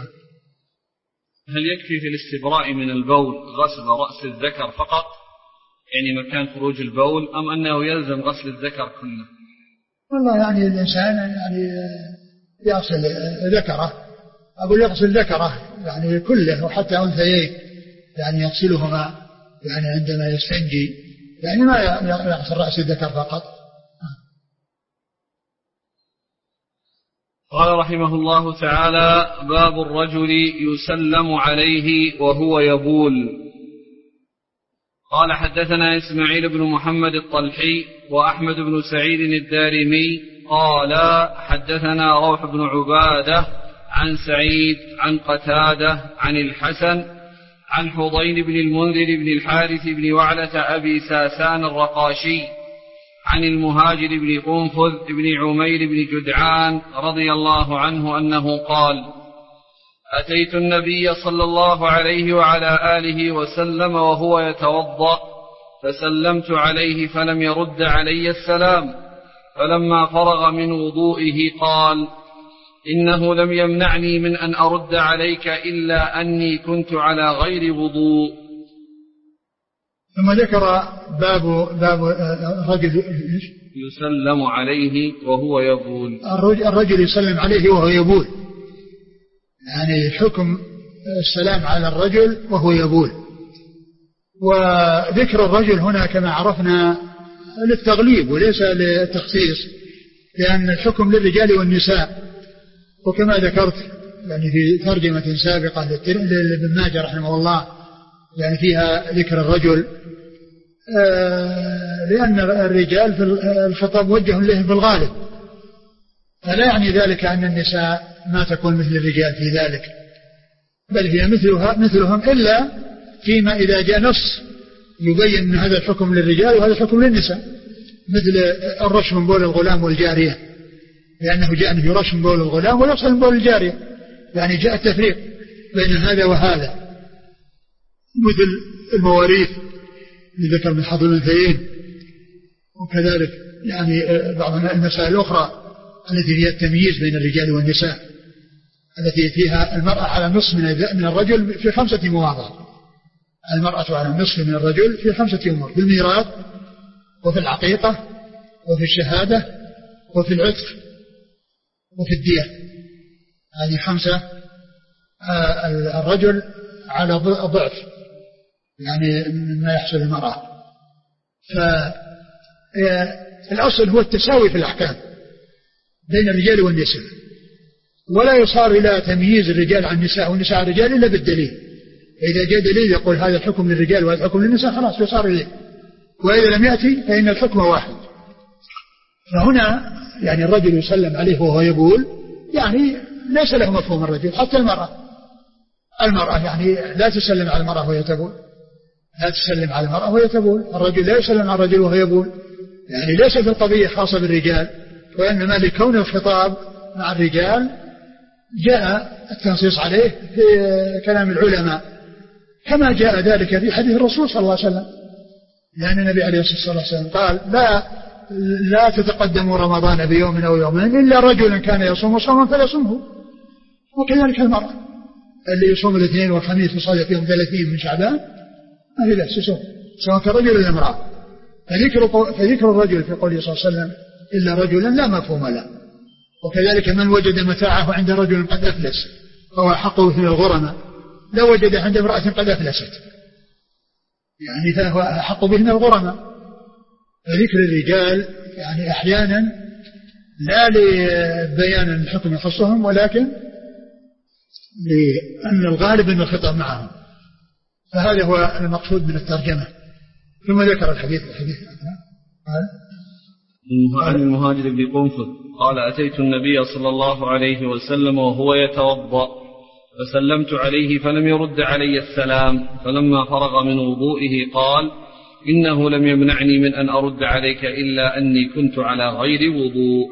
هل يكفي في الاستبراء من البول غسل رأس الذكر فقط يعني مكان خروج البول أم أنه يلزم غسل الذكر كله؟ والله يعني الإنسان يعني يغسل ذكره أقول يغسل ذكره يعني كله وحتى أنثيه يعني يغسلهما يعني عندما يستنجي يعني ما يغسل رأس الذكر فقط. قال رحمه الله تعالى باب الرجل يسلم عليه وهو يبول. قال حدثنا إسماعيل بن محمد الطلحي وأحمد بن سعيد الدارمي قال حدثنا روح بن عبادة عن سعيد عن قتادة عن الحسن عن حضين بن المنذر بن الحارث بن وعلة أبي ساسان الرقاشي عن المهاجر بن قنفذ بن عمير بن جدعان رضي الله عنه أنه قال أتيت النبي صلى الله عليه وعلى آله وسلم وهو يتوضأ فسلمت عليه فلم يرد علي السلام فلما فرغ من وضوئه قال إنه لم يمنعني من أن أرد عليك إلا أني كنت على غير وضوء. ثم ذكر باب باب الرجل يسلم عليه وهو يبول. الرجل يسلم عليه وهو يبول يعني حكم السلام على الرجل وهو يبول. وذكر الرجل هنا كما عرفنا للتغليب وليس للتخصيص لأن الحكم للرجال والنساء. وكما ذكرت يعني في ترجمة سابقة لابن ماجه رحمه الله يعني فيها ذكر الرجل لأن الرجال في الخطاب موجه لهم في الغالب، فلا يعني ذلك أن النساء ما تكون مثل الرجال في ذلك، بل هي مثلها مثلهم، إلا فيما إذا جاء نص يبين أن هذا الحكم للرجال وهذا الحكم للنساء، مثل الرش من بول الغلام والجارية، لأنه جاء أنه يرش من بول الغلام ويغسل من بول الجارية، يعني جاء التفريق بين هذا وهذا. مثل المواريث لذكر من حظ الأنثيين، وكذلك يعني بعض المسائل الأخرى التي فيها التمييز بين الرجال والنساء، التي فيها المرأة على نصف من الرجل في خمسة مواضع. المرأة على النصف من الرجل في خمسة أمور: في الميراث، وفي العقيقة، وفي الشهادة، وفي العتق، وفي الدية. هذه خمسة. الرجل على ضعف يعني ما يحصل المرأة. فالأصل هو التساوي في الأحكام بين الرجال والنساء، ولا يصار إلى تمييز الرجال عن النساء والنساء عن الرجال إلا بالدليل. إذا جاء دليل يقول هذا الحكم للرجال وهذا الحكم للنساء خلاص يصار إليه، وإذا لم يأتي فإن الحكم واحد. فهنا يعني الرجل يسلم عليه وهو يبول، يعني ليس له مفهوم الرجل. حتى المرأة المرأة يعني لا تسلم على المرأة وهي تبول، لا تسلم على المرأة وهي تبول. الرجل لا يسلم على الرجل وهو يبول، يعني ليس في القضية خاصة بالرجال، وإنما لكون الخطاب مع الرجال جاء التنصيص عليه في كلام العلماء، كما جاء ذلك في حديث الرسول صلى الله عليه وسلم، لأن النبي عليه الصلاة والسلام قال: لا لا تتقدموا رمضان بيوم أو يومين إلا رجلا كان يصوم صوما فليصمه. وكذلك المرأة اللي يصوم الاثنين والخميس وصادق يوم ثلاثين من شعبان ما في بأس يصوم، سواء كرجل ولا امرأة. فذكر فذكر الرجل في قوله صلى الله عليه وسلم إلا رجلا لا مفهوم له. وكذلك من وجد متاعه عند رجل قد أفلس فهو حقه مثل الغرماء، لا وجد عند امرأة قد أفلست يعني فهو حق به من الغرماء. فذكر الرجال يعني أحيانا لا لبيان الحكم يخصهم، ولكن لأن الغالب أن الخطاب معهم، فهذا هو المقصود من الترجمة. ثم ذكر الحديث الحديث عن المهاجر بن قنفذ قال: أتيت النبي صلى الله عليه وسلم وهو يتوضأ فسلمت عليه فلم يرد علي السلام، فلما فرغ من وضوئه قال: إنه لم يمنعني من أن أرد عليك إلا أني كنت على غير وضوء.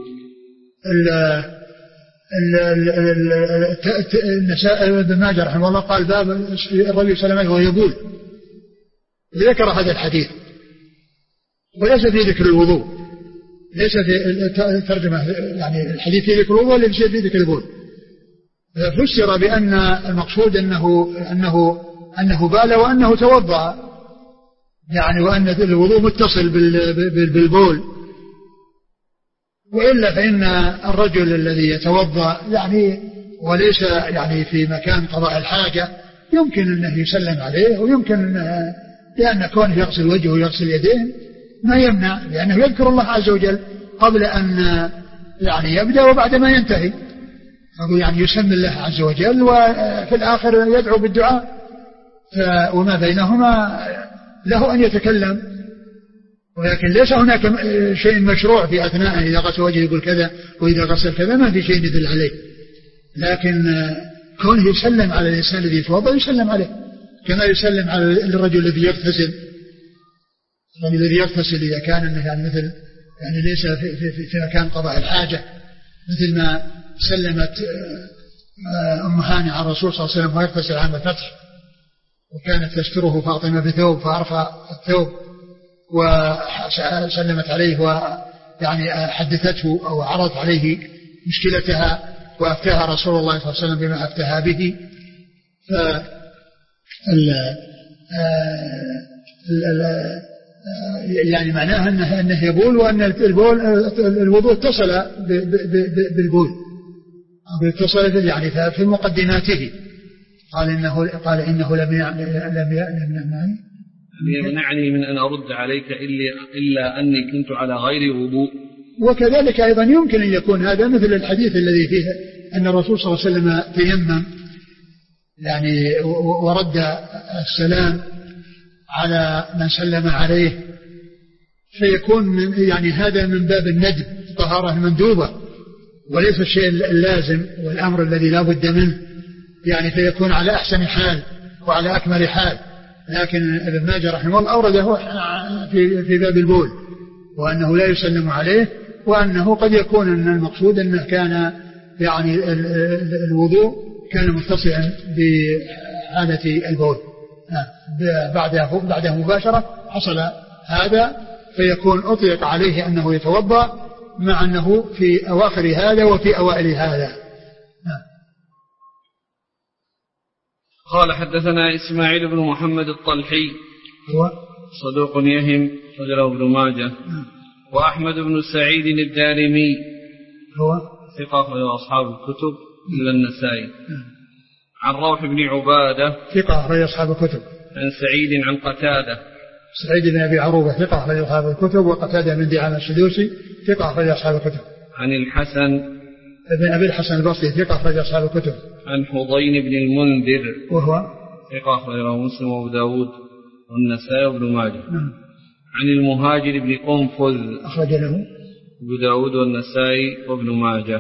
النسائي بن ماجه رحمه الله قال: باب الرجل سلم عليه وهو يبول، ذكر هذا الحديث، وليس في ذكر الوضوء، ليس في الترجمة يعني الحديث في ذكر الوضوء، ليس في ذكر البول. فسر بأن المقصود أنه أنه أنه بال وأنه توضأ، يعني وأن الوضوء متصل بالبول. وإلا فإن الرجل الذي يتوضأ يعني وليس يعني في مكان قضاء الحاجة يمكن أنه يسلم عليه، ويمكن لأن كونه يغسل وجهه ويغسل يديه ما يمنع، لأنه يذكر الله عز وجل قبل أن يعني يبدأ وبعد ما ينتهي، يعني يسمي الله عز وجل، وفي الآخر يدعو بالدعاء، وما بينهما له أن يتكلم. ولكن ليس هناك شيء مشروع في أثناء إذا غسل وجهه يقول كذا وإذا غسل كذا، ما في شيء يدل عليه. لكن كونه يسلم على الإنسان الذي يتوضأ يسلم عليه، كما يسلم على الرجل الذي يغتسل. الرجل الذي يغتسل إذا كان إنه يعني مثل يعني ليس في, في, في مكان قضاء الحاجة، مثل ما سلمت أم هاني على الرسول صلى الله عليه وسلم ويغتسل عام الفتح، وكانت تستره فاطمة بثوب فأرفع الثوب وسلمت عليه ويعني حدثته أو عرضت عليه مشكلتها، وأفتاها رسول الله صلى الله عليه وسلم بما أفتاها به. ف يعني معناها أنه, أنه يبول، وأن البول الوضوء اتصل بالبول، اتصل يعني في مقدماته. قال إنه قال إنه لم يمنعني يمنعني من أن أرد عليك إلا, إلا أني كنت على غير وضوء. وكذلك أيضا يمكن أن يكون هذا مثل الحديث الذي فيه أن الرسول صلى الله عليه وسلم تيمم يعني ورد السلام على من سلم عليه، فيكون من يعني هذا من باب الندب، طهارة المندوبة وليس الشيء اللازم والأمر الذي لا بد منه، يعني فيكون على أحسن حال وعلى أكمل حال. لكن ابن ماجه رحمه الله أورده في في باب البول، وأنه لا يسلم عليه، وأنه قد يكون أن المقصود أنه كان يعني الوضوء كان متصلا بحالة البول، بعده بعده مباشرة حصل هذا، فيكون أطلق عليه أنه يتوضأ، مع أنه في أواخر هذا وفي أوائل هذا. قال حدثنا إسماعيل بن محمد الطلحي هو صدوق يهم رجله ابن ماجه، وأحمد بن سعيد الدارمي هو ثقة أخرجه أصحاب الكتب إلا النسائي، عن روح بن عبادة ثقة أخرج أصحاب الكتب، عن سعيد عن قتادة سعيد بن أبي عروبة ثقة أخرج أصحاب الكتب، وقتادة بن دعامة السدوسي ثقة أخرج أصحاب الكتب، عن الحسن ابن أبي الحسن البصري ثقة أخرج أصحاب الكتب، عن حضين بن المنذر وهو ثقة أخرجه مسلم وأبو داود والنسائي وابن ماجه، عن المهاجر بن قنفذ أخرج له أبو داود والنسائي وابن ماجه.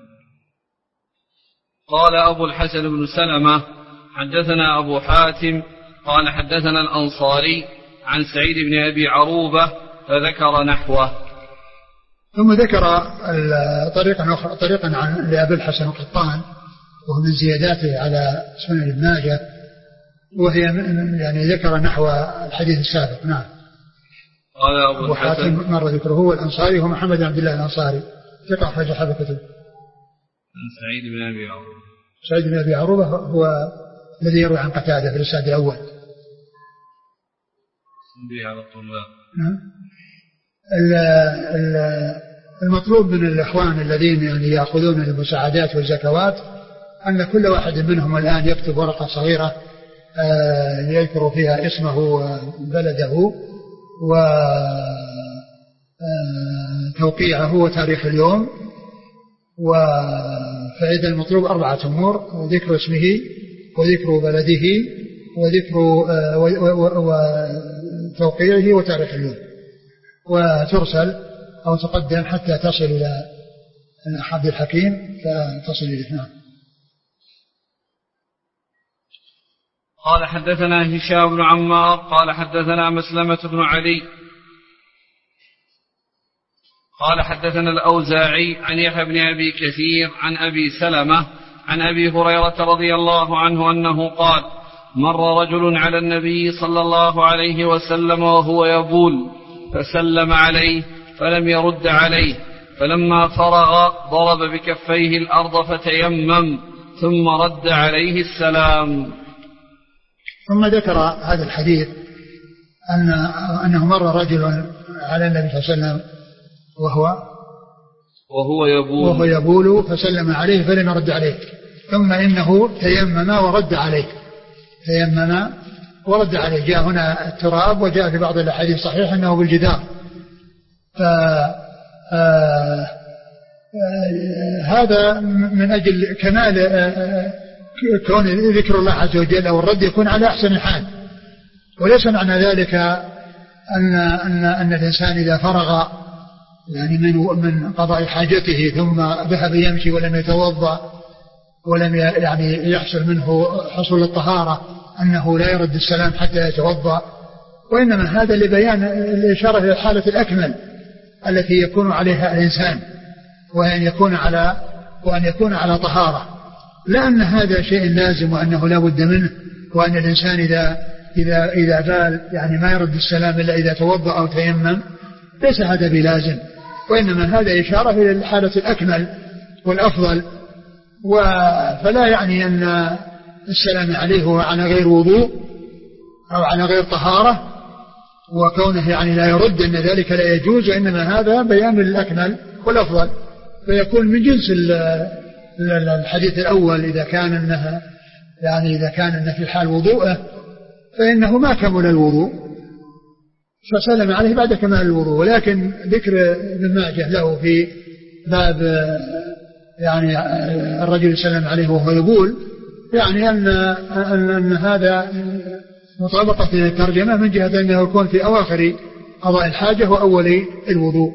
قال أبو الحسن بن سلمة حدثنا أبو حاتم قال حدثنا الأنصاري عن سعيد بن أبي عروبة فذكر نحوه. ثم ذكر طريقا أخرى طريقا عن لأبي الحسن القطان، وهو من زياداته على سنن ابن ماجه، وهي يعني ذكر نحو الحديث السابق. نعم. قال أبو, أبو حاتم مر ذكره هو الأنصاري، هو محمد بن عبد الله الأنصاري ثقة أخرج أصحاب الكتب. عن سعيد بن أبي عروبة سعيد بن أبي عروبة هو الذي يروي عن قتادة في الإسناد الأول. به على الطلاب. نعم. المطلوب من الإخوان الذين يعني يأخذون المساعدات والزكوات أن كل واحد منهم الآن يكتب ورقة صغيرة يذكر فيها اسمه وبلده وتوقيعه وتاريخ اليوم، وفائدة المطلوب أربعة أمور: ذكر اسمه وذكر بلده وذكر وتوقيعه وتاريخ اليوم، وترسل أو تقدم حتى تصل إلى عبد الحكيم فتصل إليه. نعم. قال حدثنا هشام بن عمار قال حدثنا مسلمة بن علي قال حدثنا الأوزاعي عن يحيى بن أبي كثير عن أبي سلمة عن أبي هريرة رضي الله عنه أنه قال: مر رجل على النبي صلى الله عليه وسلم وهو يبول فسلم عليه فلم يرد عليه، فلما فرغ ضرب بكفيه الأرض فتيمم ثم رد عليه السلام. ثم ذكر هذا الحديث أن أنه مر رجل على النبي صلى الله عليه وسلم وهو وهو يبول, وهو يبول فسلم عليه فلم يرد عليه، ثم إنه تيمم ورد عليه تيمم ورد عليه. جاء هنا التراب، وجاء في بعض الأحاديث الصحيحة أنه بالجدار. هذا من أجل كمال كون ذكر الله عز وجل أو الرد يكون على أحسن حال، وليس معنى ذلك أن, أن, أن الإنسان إذا فرغ يعني من, من قضاء حاجته ثم ذهب يمشي ولم يتوضأ ولم يعني يحصل منه حصول الطهارة أنه لا يرد السلام حتى يتوضأ، وإنما هذا لبيان الإشارة إلى الحالة الأكمل التي يكون عليها الإنسان، وأن يكون على وأن يكون على طهارة، لأن هذا شيء لازم وأنه لا بد منه، وأن الإنسان إذا إذا إذا بال يعني ما يرد السلام إلا إذا توضأ أو تيمم، ليس هذا بلازم، وإنما هذا إشارة إلى الحالة الأكمل والأفضل. فلا يعني أن السلام عليه هو على غير وضوء أو على غير طهارة، وكونه يعني لا يرد أن ذلك لا يجوز، وإنما هذا بيان الأكمل والأفضل، فيكون من جنس الحديث الأول إذا كان أنها يعني إذا كان أنه في حال وضوءه فإنه ما كمل الوضوء فسلم عليه بعد كمال الوضوء. ولكن ذكر ابن ماجه له في باب يعني الرجل سلم عليه وهو يبول، يعني أن, أن, أن هذا مطابقة في الترجمة من جهة أنه يكون في أواخر قضاء الحاجة وأول الوضوء.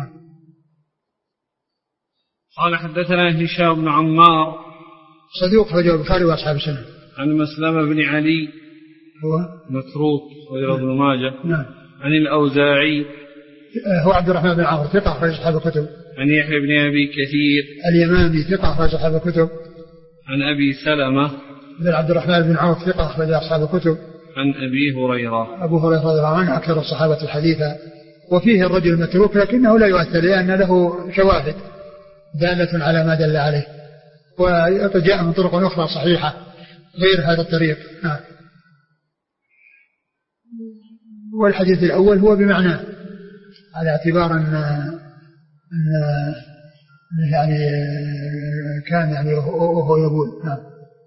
قال حدثنا هشام بن عمار صدوق أخرجه البخاري وأصحاب السنن. عن مسلمة بن علي هو متروك أخرجه ابن ماجه. نعم. عن الأوزاعي هو عبد الرحمن بن عمرو ثقة أخرج أصحاب الكتب. عن يحيى بن أبي كثير اليمامي ثقة أخرج أصحاب الكتب. عن أبي سلمة بن عبد الرحمن بن عوف ثقة أخرج أصحاب الكتب. عن أبي هريرة أبو هريرة رضي الله عنه أكثر الصحابة الحديثا، وفيه الرجل المتروك لكنه لا يؤثر لأن له شواهد دالة على ما دل عليه، وجاء من طرق أخرى صحيحة غير هذا الطريق. نعم. والحديث الأول هو بمعنى على اعتبار أن أن يعني كان يعني وهو يقول. نعم.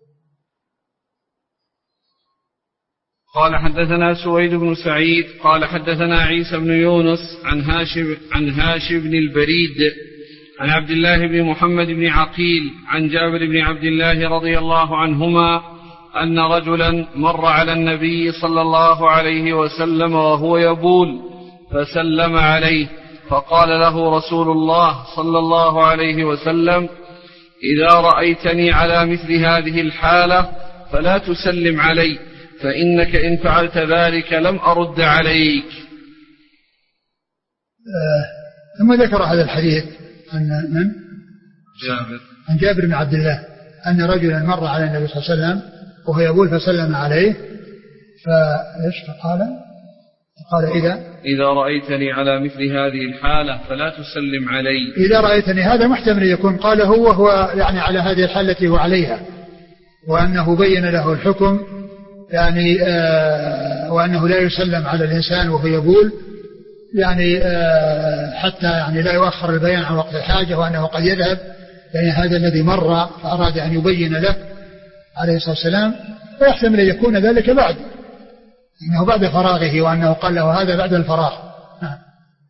قال حدثنا سويد بن سعيد قال حدثنا عيسى بن يونس عن هاشم عن هاشم بن البريد عن عبد الله بن محمد بن عقيل عن جابر بن عبد الله رضي الله عنهما أن رجلا مر على النبي صلى الله عليه وسلم وهو يبول فسلم عليه فقال له رسول الله صلى الله عليه وسلم: إذا رأيتني على مثل هذه الحالة فلا تسلم علي، فإنك إن فعلت ذلك لم أرد عليك. آه ثم ذكر هذا الحديث عن من؟ جابر عن جابر بن عبد الله أن رجلا مر على النبي صلى الله عليه وسلم وهو يقول فسلم عليه فإيش فقال؟ قال إذا إذا رأيتني على مثل هذه الحالة فلا تسلم علي. إذا رأيتني هذا محتمل يكون قاله وهو يعني على هذه الحالة التي هو عليها، وأنه بين له الحكم يعني آه وأنه لا يسلم على الإنسان وهو يقول يعني آه حتى يعني لا يؤخر البيان عن وقت الحاجة، وأنه قد يذهب يعني هذا الذي مر فأراد أن يبين له عليه الصلاة والسلام، فيحتمل أن يكون ذلك بعد إنه بعد فراغه، وأنه قال له هذا بعد الفراغ. نعم.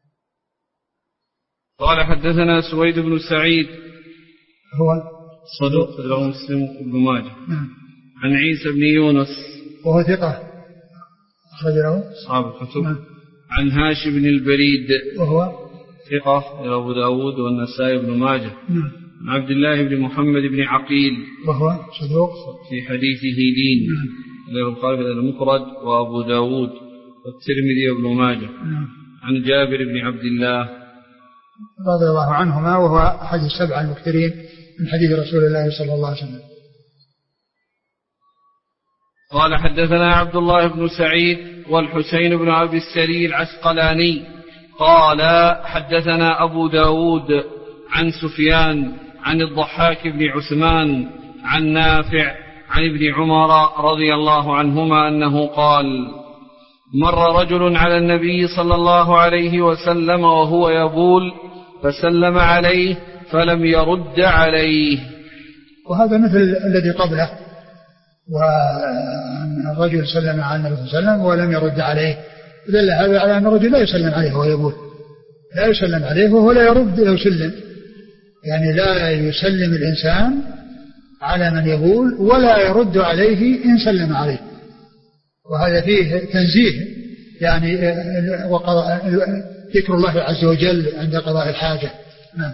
قال حدثنا سويد بن سعيد هو صدوق له مسلم بن ماجه. نعم. عن عيسى بن يونس وهو ثقة أخرج له أصحاب الكتب. نعم. عن هاشم بن البريد وهو ثقة أبو داود والنسائي بن ماجه. نعم. عن عبد الله بن محمد بن عقيل وهو صدوق في حديثه لين البخاري المفرد وأبو داود والترمذي وابن ماجه. نعم. عن جابر بن عبد الله رضي الله عنهما وهو أحد السبعة المكثرين من حديث رسول الله صلى الله عليه وسلم. قال حدثنا عبد الله بن سعيد والحسين بن أبي السري العسقلاني قال حدثنا أبو داود عن سفيان عن الضحاك بن عثمان عن نافع عن ابن عمر رضي الله عنهما أنه قال: مر رجل على النبي صلى الله عليه وسلم وهو يبول فسلم عليه فلم يرد عليه. وهذا مثل الذي قبله، والرجل سلم على النبي صلى الله عليه وسلم ولم يرد عليه، دل هذا على أن الرجل لا يسلم عليه وهو يبول، لا يسلم عليه وهو لا يرد لو سلم، يعني لا يسلم الإنسان على من يبول ولا يرد عليه إن سلم عليه، وهذا فيه تنزيه يعني وقضاء ذكر الله عز وجل عند قضاء الحاجة. نعم.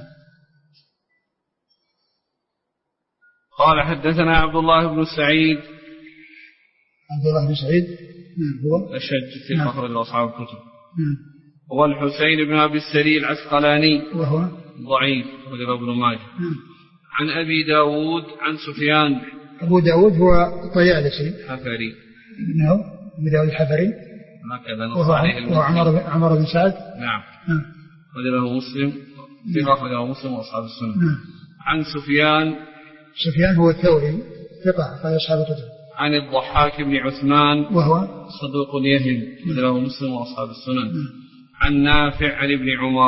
قال حدثنا عبد الله بن سعيد عبد الله بن سعيد نعم هو أشج في أخرج أصحاب الكتب. نعم. والحسين بن أبي السري العسقلاني وهو ضعيف وغير ابن ماجه. نعم. عن أبي داود عن سفيان. أبو داود هو طيالسي حفري. نعم أبو داود الحفري وهو عمر, عمر بن سعد. نعم. نعم. وله مسلم في أخرجه مسلم وأصحاب السنة. نعم. عن سفيان سفيان هو الثوري ثقة أخرج أصحاب الكتب. عن الضحاك بن عثمان وهو صدوق يهم وله مسلم وأصحاب السنن. عن نافع عن ابن عمر.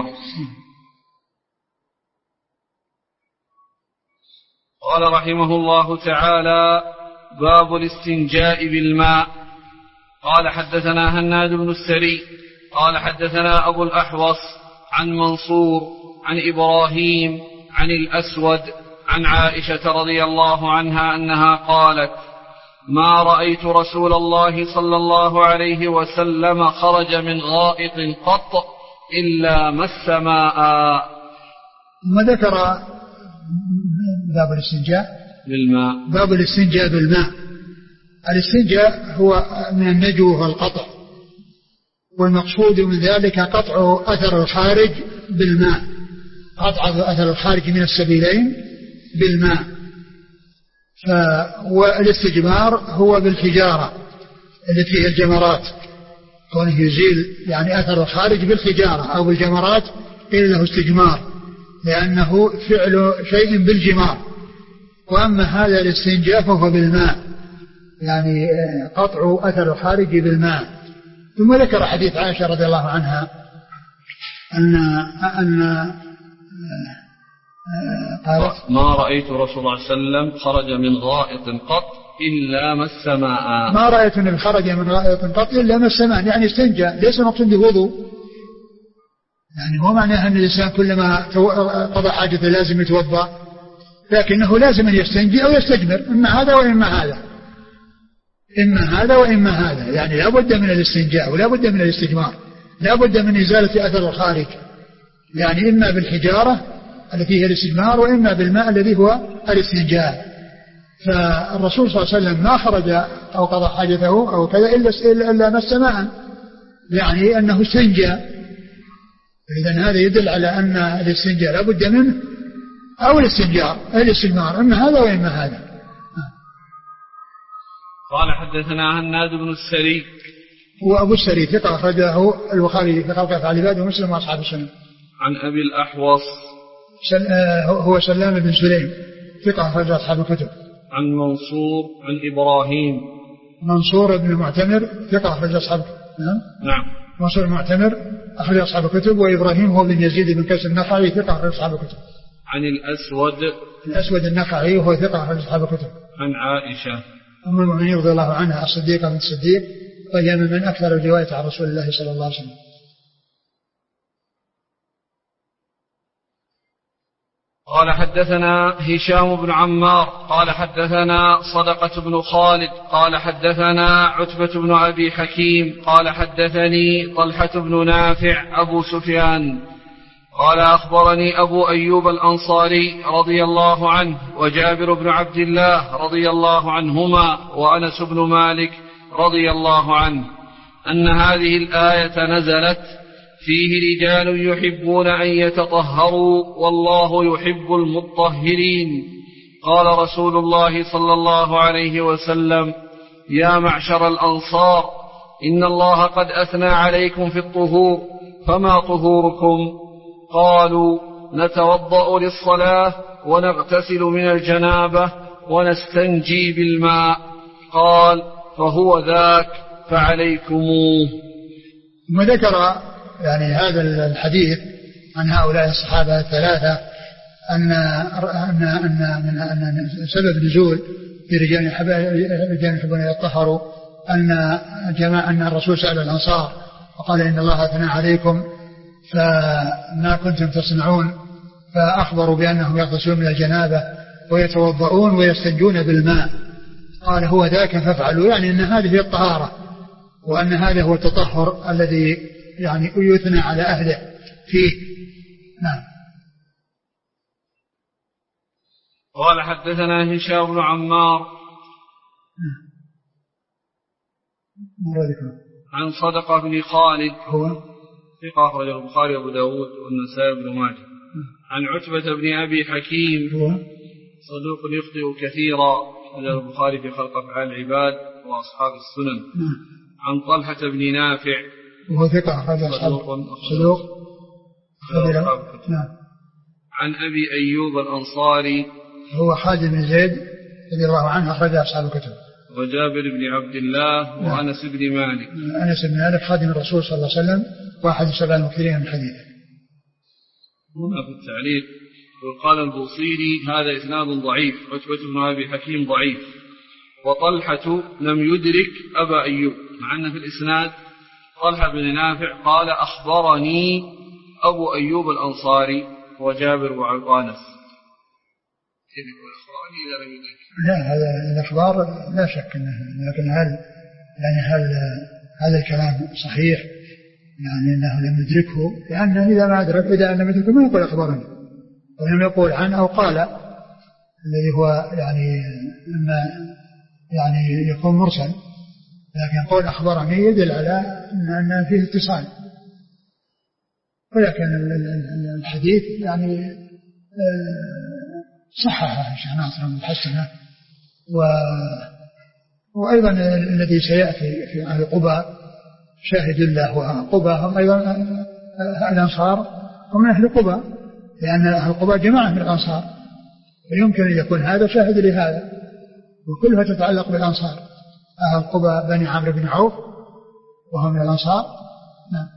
قال رحمه الله تعالى: باب الاستنجاء بالماء. قال حدثنا هناد بن السري قال حدثنا أبو الأحوص عن منصور عن إبراهيم عن الأسود عن عائشة رضي الله عنها أنها قالت: ما رأيت رسول الله صلى الله عليه وسلم خرج من غائط قط إلا مس ماء. ثم ذكر باب الاستنجاء بالماء. باب الاستنجاء بالماء. الاستنجاء هو من النجو والقطع، والمقصود من ذلك قطع أثر الخارج بالماء، قطع أثر الخارج من السبيلين بالماء. والاستجمار هو بالحجارة التي هي الجمرات، كونه يزيل يعني أثر الخارج بالحجارة أو بالجمرات قيل له استجمار، لأنه فعل شيء بالجمار. وأما هذا الاستنجاء فهو بالماء، يعني قطع أثر الخارج بالماء. ثم ذكر حديث عائشة رضي الله عنها أن أن قالت ما رأيت رسول الله صلى الله عليه وسلم خرج من غائط قط إلا مس ماء. ما رأيت أنه خرج من غائط قط إلا مس ماء، يعني استنجى، ليس مقصود بوضوء، يعني هو معناه أن الإنسان كلما قضى حاجته لازم يتوضأ، لكنه لازم أن يستنجي أو يستجمر، إما هذا وإما هذا، إما هذا وإما هذا، يعني لا بد من الاستنجاء ولا بد من الاستجمار، لا بد من إزالة أثر الخارج، يعني إما بالحجارة التي هي الاستجمار وإما بالماء الذي هو الاستنجاء. فالرسول صلى الله عليه وسلم ما خرج أو قضى حاجته أو كذا إلا إلا مس ماء، يعني أنه استنجى. إذن هذا يدل على أن الاستنجاء لا بد منه أو الاستنجار الاستجمار، إما هذا وإما هذا. قال حدثنا هناد بن السري هو أبو السري ثقة أخرجه البخاري في خلق أفعال العباد ومسلم وأصحاب السنن. عن أبي الأحوص سل... هو سلام بن سليم ثقة أخرج أصحاب الكتب. عن منصور عن إبراهيم منصور بن المعتمر ثقة أخرج أصحاب نعم نعم منصور المعتمر أخرج أصحاب الكتب. وإبراهيم هو بن يزيد بن كيس النخعي ثقة أخرج أصحاب الكتب. عن الأسود الأسود النخعي وهو ثقة أخرج أصحاب الكتب. عن عائشة أم المؤمنين رضي الله عنها الصديقة بنت الصديق، وهي من أكثر الرواية عن رسول الله صلى الله عليه وسلم. قال حدثنا هشام بن عمار قال حدثنا صدقة بن خالد قال حدثنا عتبة بن أبي حكيم قال حدثني طلحة بن نافع أبو سفيان قال أخبرني أبو أيوب الأنصاري رضي الله عنه وجابر بن عبد الله رضي الله عنهما وأنس بن مالك رضي الله عنه أن هذه الآية نزلت فيه رجال يحبون أن يتطهروا والله يحب المطهرين. قال رسول الله صلى الله عليه وسلم يا معشر الأنصار إن الله قد أثنى عليكم في الطهور فما طهوركم؟ قالوا نتوضأ للصلاة ونغتسل من الجنابة ونستنجي بالماء. قال فهو ذاك فعليكموه. ثم ذكر يعني هذا الحديث عن هؤلاء الصحابة الثلاثة أن أن أن من أن سبب نزول في رجال رجال يحبون أن يطهروا أن جماعة أن الرسول سأل الأنصار وقال إن الله أثنى عليكم فما كنتم تصنعون، فأخبروا بأنهم يغتسلون من الجنابة ويتوضؤون ويستنجون بالماء. قال هو ذاك فافعلوا، يعني أن هذه هي الطهارة وأن هذا هو التطهر الذي يعني يثنى على أهله فيه. نعم. قال حدثنا هشام بن عمار عن صدقة بن خالد هو ثقة أخرج البخاري وأبو داود والنسائي بن ماجه. عن عتبة بن أبي حكيم هو صدوق يخطئ كثيرا أخرج البخاري في خلق أفعال العباد وأصحاب السنن. عن طلحة بن نافع وهو ثقة أخرج أصحاب صدوق نعم. عن أبي أيوب الأنصاري هو خالد بن زيد رضي الله عنه أخرج أصحاب الكتب. وجابر بن عبد الله نعم. وأنس بن مالك أنس بن مالك خادم الرسول صلى الله عليه وسلم واحد السبع المكثرين من حديثه. هنا في التعليق وقال البوصيري هذا إسناد ضعيف، عتبة بن أبي حكيم ضعيف، وطلحة لم يدرك أبا أيوب، مع أن في الإسناد طلحة بن نافع قال أخبرني أبو أيوب الأنصاري وجابر وأنس. لا هذا الأخبار لا شك أنه، لكن هل يعني هل هذا الكلام صحيح يعني أنه لم يدركه؟ لأنه إذا ما أدرك إذا لم يدركه ما يقول أخبرني، ولم يقول عن أو قال الذي هو يعني إما يعني يكون مرسل، لكن قول أخبرني يدل على أن فيه اتصال. ولكن الحديث يعني صححه الشيخ ناصر بن حسنه، وأيضا الذي سيأتي في أهل قباء شاهد له، وقباء هم أيضا الأنصار هم من أهل قباء، لأن أهل قباء جماعة من الأنصار، فيمكن أن يكون هذا شاهد لهذا، وكلها تتعلق بالأنصار. أهل قباء بني عمرو بن عوف وهم من الأنصار. نعم.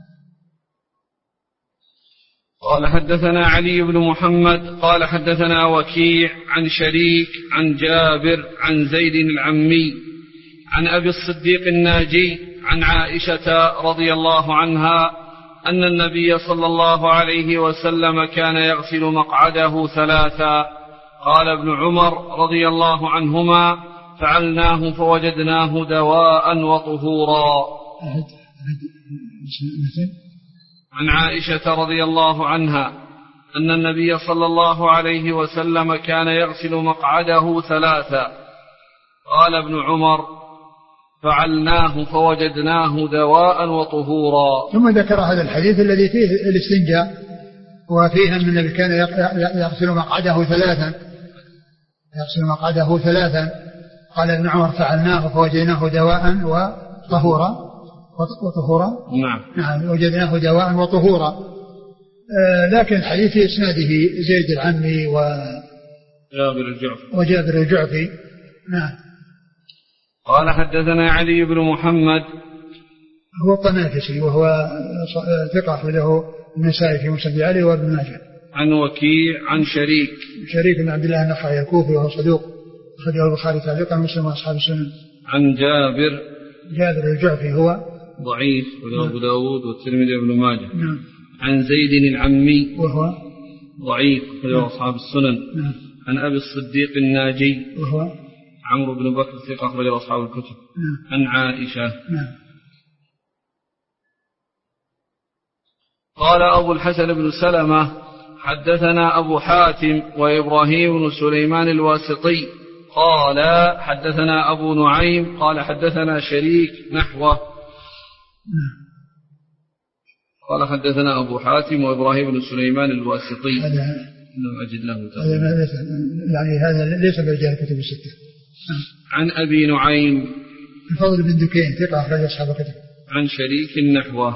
قال حدثنا علي بن محمد قال حدثنا وكيع عن شريك عن جابر عن زيد العمي عن أبي الصديق الناجي عن عائشة رضي الله عنها أن النبي صلى الله عليه وسلم كان يغسل مقعده ثلاثا. قال ابن عمر رضي الله عنهما: فعلناه فوجدناه دواء وطهورا. عن عائشة رضي الله عنها أن النبي صلى الله عليه وسلم كان يغسل مقعده ثلاثا. قال ابن عمر: فعلناه فوجدناه دواء وطهورا. ثم ذكر هذا الحديث الذي فيه الاستنجاء، وفيه أن النبي كان يغسل مقعده ثلاثا يغسل مقعده ثلاثا قال ابن عمر: فعلناه فوجدناه دواء وطهورا وطهورا نعم نعم وجدناه دواء وطهورا. آه لكن الحديث في إسناده زيد العمي و جابر الجعفي وجابر الجعفي. نعم. قال حدثنا علي بن محمد هو الطنافسي وهو ثقة له النسائي في مسند علي وابن ماجه. عن وكيع عن شريك شريك بن عبد الله النخعي الكوفي وهو صدوق أخرجه البخاري تعليقا ومسلم وأصحاب السنن. عن جابر جابر الجعفي هو ضعيف وله أبو داود والترمذي وابن ماجه. نعم. عن زيد العمي وهو ضعيف وله أصحاب السنن. نعم. عن أبي الصديق الناجي وهو عمرو بن بكر ثقة أخرجه أصحاب الكتب. نعم. عن عائشة. نعم. قال أبو الحسن بن سلمة: حدثنا أبو حاتم وإبراهيم بن سليمان الواسطي قال حدثنا أبو نعيم قال حدثنا شريك نحوه. قال حدثنا أبو حاتم وإبراهيم بن سليمان الواسطي. هذا لم أجد له هذا يعني هذا ليس برجال الكتب الستة. عن أبي نعيم الفضل بن دكين ثقة أخرج أصحاب الكتب. عن شريك نحوه.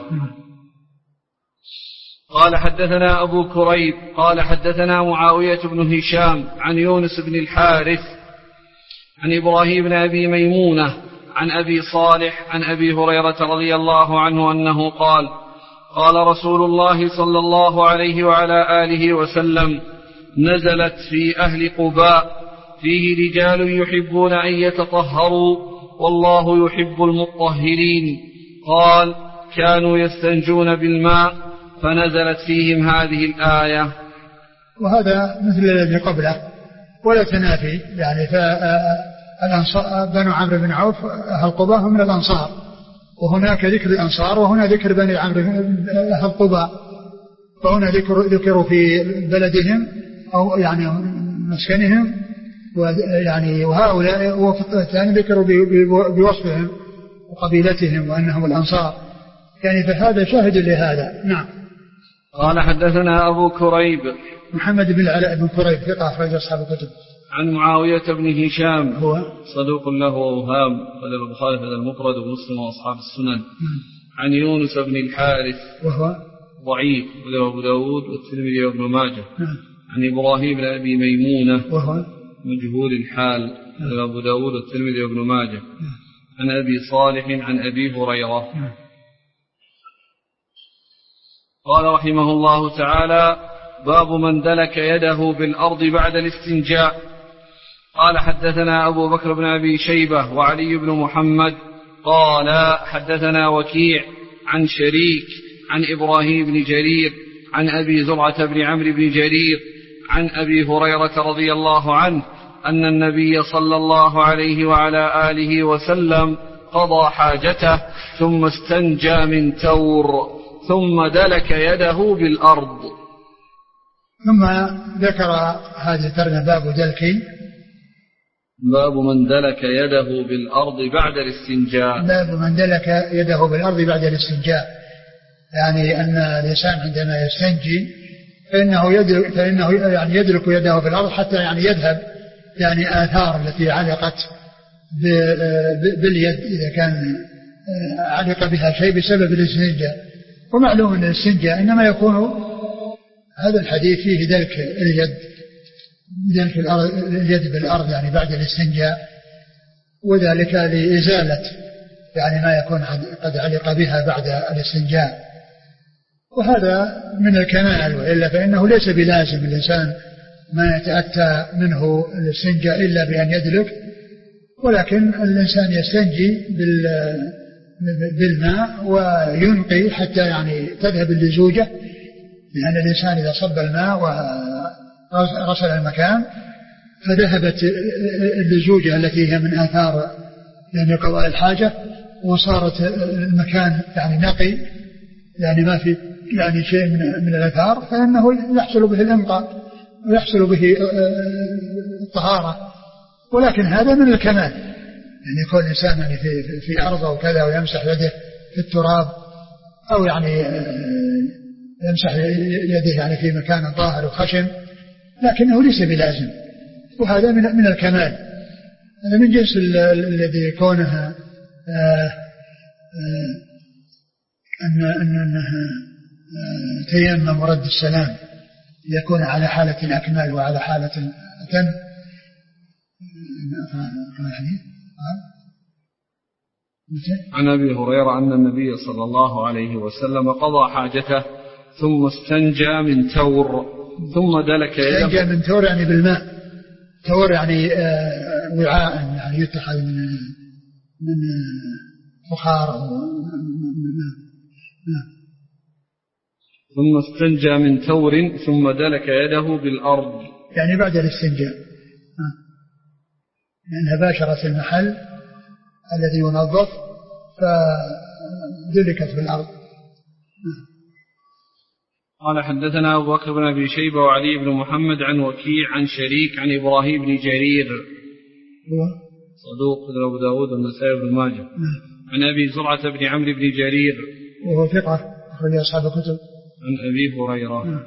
قال حدثنا أبو كريب قال حدثنا معاوية بن هشام عن يونس بن الحارث عن إبراهيم بن أبي ميمونة عن أبي صالح عن أبي هريرة رضي الله عنه أنه قال: قال رسول الله صلى الله عليه وعلى آله وسلم: نزلت في أهل قباء فيه رجال يحبون أن يتطهروا والله يحب المطهرين. قال: كانوا يستنجون بالماء فنزلت فيهم هذه الآية. وهذا مثل الذي قبله ولا تنافي، يعني فالأنصار بنو عمرو بن عوف أهل قباء هم من الأنصار، وهناك ذكر الأنصار وهنا ذكر بني عمرو أهل قباء، فهنا ذكر ذكروا في بلدهم أو يعني مسكنهم، ويعني وهؤلاء وفي الثاني ذكروا بوصفهم وقبيلتهم وأنهم الأنصار، يعني فهذا شاهد لهذا. نعم. قال حدثنا أبو كريب محمد بن العلاء بن كريب ثقة أخرج أصحاب الكتب. عن معاوية بن هشام هو صدوق له أوهام قال البخاري في المفرد ومسلم وأصحاب السنن. م. عن يونس بن الحارث وهو ضعيف وله أبو داود والترمذي وابن ماجه. م. عن إبراهيم بن أبي ميمونة وهو مجهول الحال وله أبو داود والترمذي وابن ماجه. م. عن أبي صالح عن أبي هريرة. م. قال رحمه الله تعالى: باب من دلك يده بالأرض بعد الاستنجاء. قال حدثنا أبو بكر بن أبي شيبة وعلي بن محمد قال حدثنا وكيع عن شريك عن إبراهيم بن جرير عن أبي زرعة بن عمرو بن جرير عن أبي هريرة رضي الله عنه أن النبي صلى الله عليه وعلى آله وسلم قضى حاجته ثم استنجى من تور ثم دلك يده بالأرض. ثم ذكر هذه الترجمة باب دلك، باب من دلك يده بالأرض بعد الاستنجاء. باب من دلك يده بالأرض بعد الاستنجاء، يعني أن الإنسان عندما يستنجي فإنه يدلك, فإنه يعني يدلك يده بالأرض حتى يعني يذهب يعني آثار التي علقت باليد إذا كان علق بها شيء بسبب الاستنجاء. ومعلوم أن الاستنجاء إنما يكون هذا الحديث فيه دلك اليد دلك اليد بالأرض يعني بعد الاستنجاء، وذلك لإزالة يعني ما يكون قد علق بها بعد الاستنجاء. وهذا من الكمال، وإلا فإنه ليس بلازم الإنسان ما يتأتى منه الاستنجاء إلا بأن يدلك، ولكن الإنسان يستنجي بالماء وينقي حتى يعني تذهب اللزوجة، لأن الإنسان إذا صب الماء ورسل المكان فذهبت اللزوجة التي هي من آثار يعني قضاء الحاجة، وصارت المكان يعني نقي يعني ما في يعني شيء من, من الآثار، فإنه يحصل به الإنقاء ويحصل به الطهارة. ولكن هذا من الكمال، يعني يكون الإنسان يعني في, في أرضه وكذا ويمسح يده في التراب، أو يعني يمسح يده يعني في مكان ظاهر وخشن، لكنه ليس بلازم، وهذا من, من الكمال. هذا من جنس الذي كونها أن أنها تيمم ورد السلام يكون على حالة أكمل وعلى حالة أتم. عن أبي هريرة أن النبي صلى الله عليه وسلم قضى حاجته ثم استنجى من تور ثم دلك يده. استنجى من تور يعني بالماء، تور يعني وعاء يعني يتخذ من من فخار أو ثم استنجى من تور ثم دلك يده بالأرض، يعني بعد الاستنجاء لأنها باشرت المحل الذي ينظف فدلكت بالأرض. قال حدثنا أبو بكر بن أبي شيبة وعلي بن محمد عن وكيع عن شريك عن إبراهيم بن جرير صدوق أبو داود والنسائي بن ماجه عن أبي زرعة بن عمرو بن جرير وهو ثقة أخرج أصحاب الكتب عن أبي هريرة. م.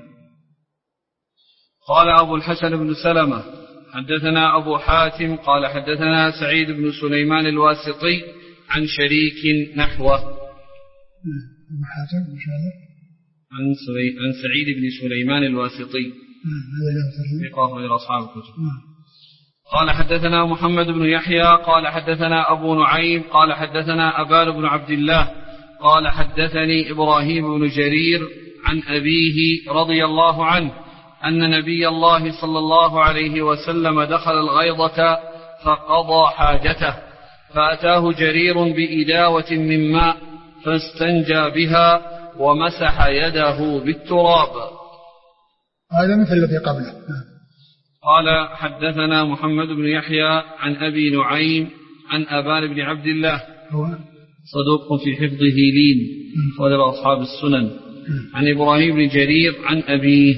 قال أبو الحسن بن سلمة حدثنا أبو حاتم قال حدثنا سعيد بن سليمان الواسطي عن شريك نحوه. أبو حاتم إن شاء الله عن, عن سعيد بن سليمان الواسطي ثقة غير أصحاب الكتب. قال حدثنا محمد بن يحيى قال حدثنا أبو نعيم قال حدثنا أبان بن عبد الله قال حدثني إبراهيم بن جرير عن أبيه رضي الله عنه أن نبي الله صلى الله عليه وسلم دخل الغيضة فقضى حاجته فأتاه جرير بإداوة من ماء فاستنجى بها ومسح يده بالتراب. هذا مثل الذي قبله. قال حدثنا محمد بن يحيى عن أبي نعيم عن أبان بن عبد الله صدوق في حفظه لين وذر أصحاب السنن عن إبراهيم بن جرير عن أبيه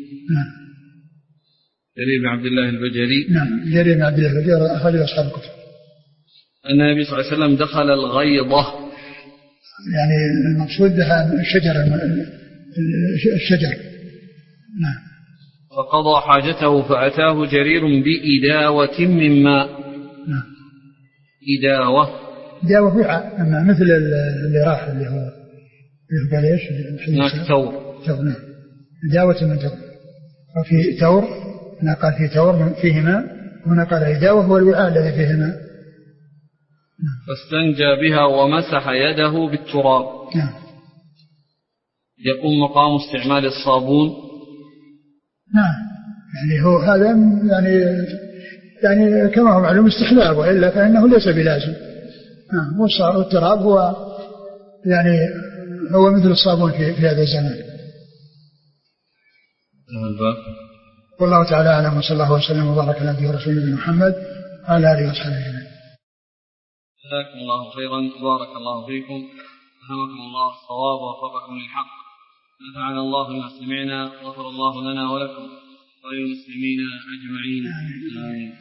جرير بن عبد الله البجلي. نعم جرير بن عبد الله البجلي أخرج أصحاب الكتب. أن النبي صلى الله عليه وسلم دخل الغيضة، يعني المقصود بها الشجر الشجر. نعم. فقضى حاجته فأتاه جرير بإداوة من ماء. نعم. إداوة إداوة وعاء، أما مثل اللي راح اللي هو اللي قال إيش؟ هناك تور. تور نعم. إداوة من تور. وفي تور هنا قال في تور فيه ماء، هنا قال إداوة هو الوعاء الذي فيه ماء. فاستنجى بها ومسح يده بالتراب. نعم. يقوم مقام استعمال الصابون. نعم يعني هو هذا يعني يعني كما هو معلوم استحباب، وإلا فإنه ليس بلازم. نعم. والتراب هو يعني هو مثل الصابون في, في هذا الزمان. والله تعالى أعلم، وصلى الله وسلم وبارك على نبينا ورسوله محمد وعلى آله وصحبه أجمعين. جزاكم الله خيرا، بارك الله فيكم، ألهمكم الله الصواب ووفقكم للحق، نفعنا الله بما سمعنا، غفر الله لنا ولكم وللمسلمين أجمعين. آمين.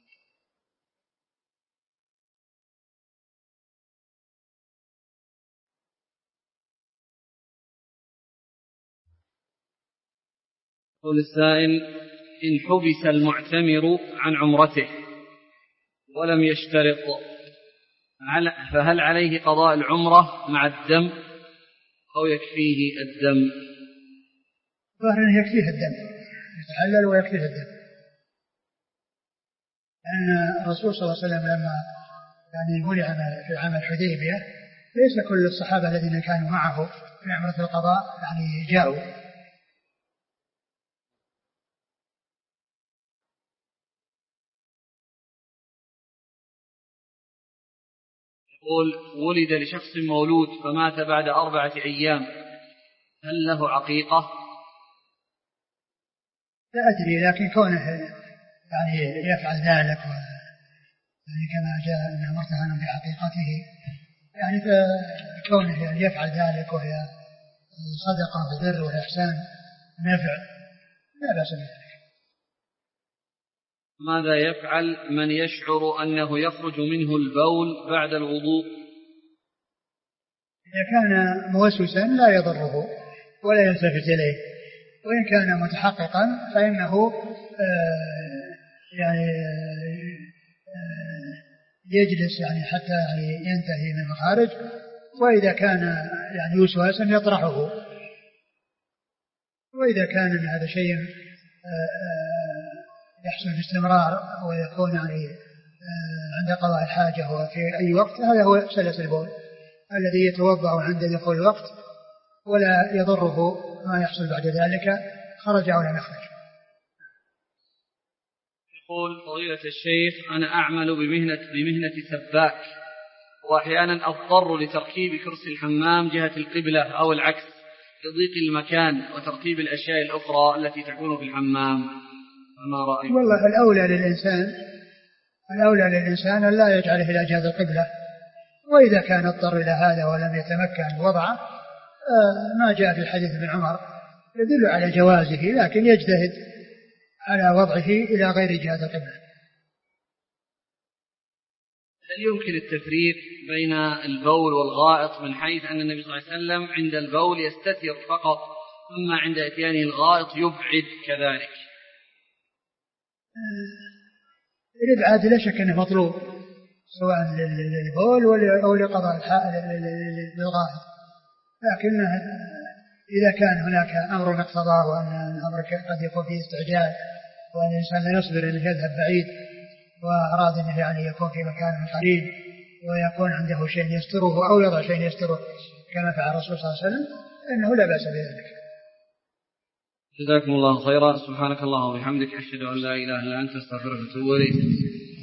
يقول السائل: إن حبس المعتمر عن عمرته ولم يشترط فهل عليه قضاء العمرة مع الدم أو يكفيه الدم؟ ظاهر يكفيه الدم، يتحلل ويكفيه الدم، لأن الرسول صلى الله عليه وسلم لما يعني منع في عام الحديبية ليس كل الصحابة الذين كانوا معه في عمرة القضاء يعني جاءوا. يقول: ولد لشخص مولود فمات بعد أربعة أيام، هل له عقيقة؟ لا أدري، لكن كونه يعني يفعل ذلك و يعني كما جاء أنه مرتهن بعقيقته، يعني فكونه يعني يفعل ذلك وهي صدقة وبر وإحسان نفع لا بأس بذلك. ماذا يفعل من يشعر أنه يخرج منه البول بعد الوضوء؟ إذا كان موسوسا لا يضره ولا يلتفت إليه، وإن كان متحققا فإنه يعني يجلس يعني حتى يعني ينتهي من المخارج، وإذا كان يعني وسواسا يطرحه، وإذا كان من هذا شيء يحصل باستمرار ويكون يعني عند قضاء الحاجة وفي أي وقت، هذا هو سلس البول الذي يتوضأ عند دخول الوقت ولا يضره ما يحصل بعد ذلك خرج أو لم يخرج. يقول: فضيلة الشيخ، أنا أعمل بمهنة, بمهنة سباك، وأحيانا أضطر لتركيب كرسي الحمام جهة القبلة أو العكس لضيق المكان وترتيب الأشياء الأخرى التي تكون في الحمام، فما رأيك؟ والله الأولى للإنسان الأولى للإنسان أن لا يجعله إلى جهة القبلة، وإذا كان اضطر إلى هذا ولم يتمكن وضعه ما جاء في الحديث ابن عمر يدل على جوازه، لكن يجتهد على وضعه إلى غير جهة القبلة. هل يمكن التفريق بين البول والغائط من حيث أن النبي صلى الله عليه وسلم عند البول يستتر فقط، ثم عند إتيانه الغائط يبعد كذلك؟ الإبعاد لا شك أنه مطلوب سواء للبول أو لقضاء للغائط، لكن إذا كان هناك أمر اقتضاه وأن الأمر قد يكون فيه استعجال وأن الإنسان لا يصبر أن يذهب بعيد وأراد أنه يعني يكون في مكان قريب ويكون عنده شيء يستره أو يضع شيء يستره كما فعل الرسول صلى الله عليه وسلم، إنه لا بأس بذلك. جزاكم الله خيرا، سبحانك اللهم وبحمدك، أشهد أن لا إله إلا أنت، أستغفرك وأتوب إليك.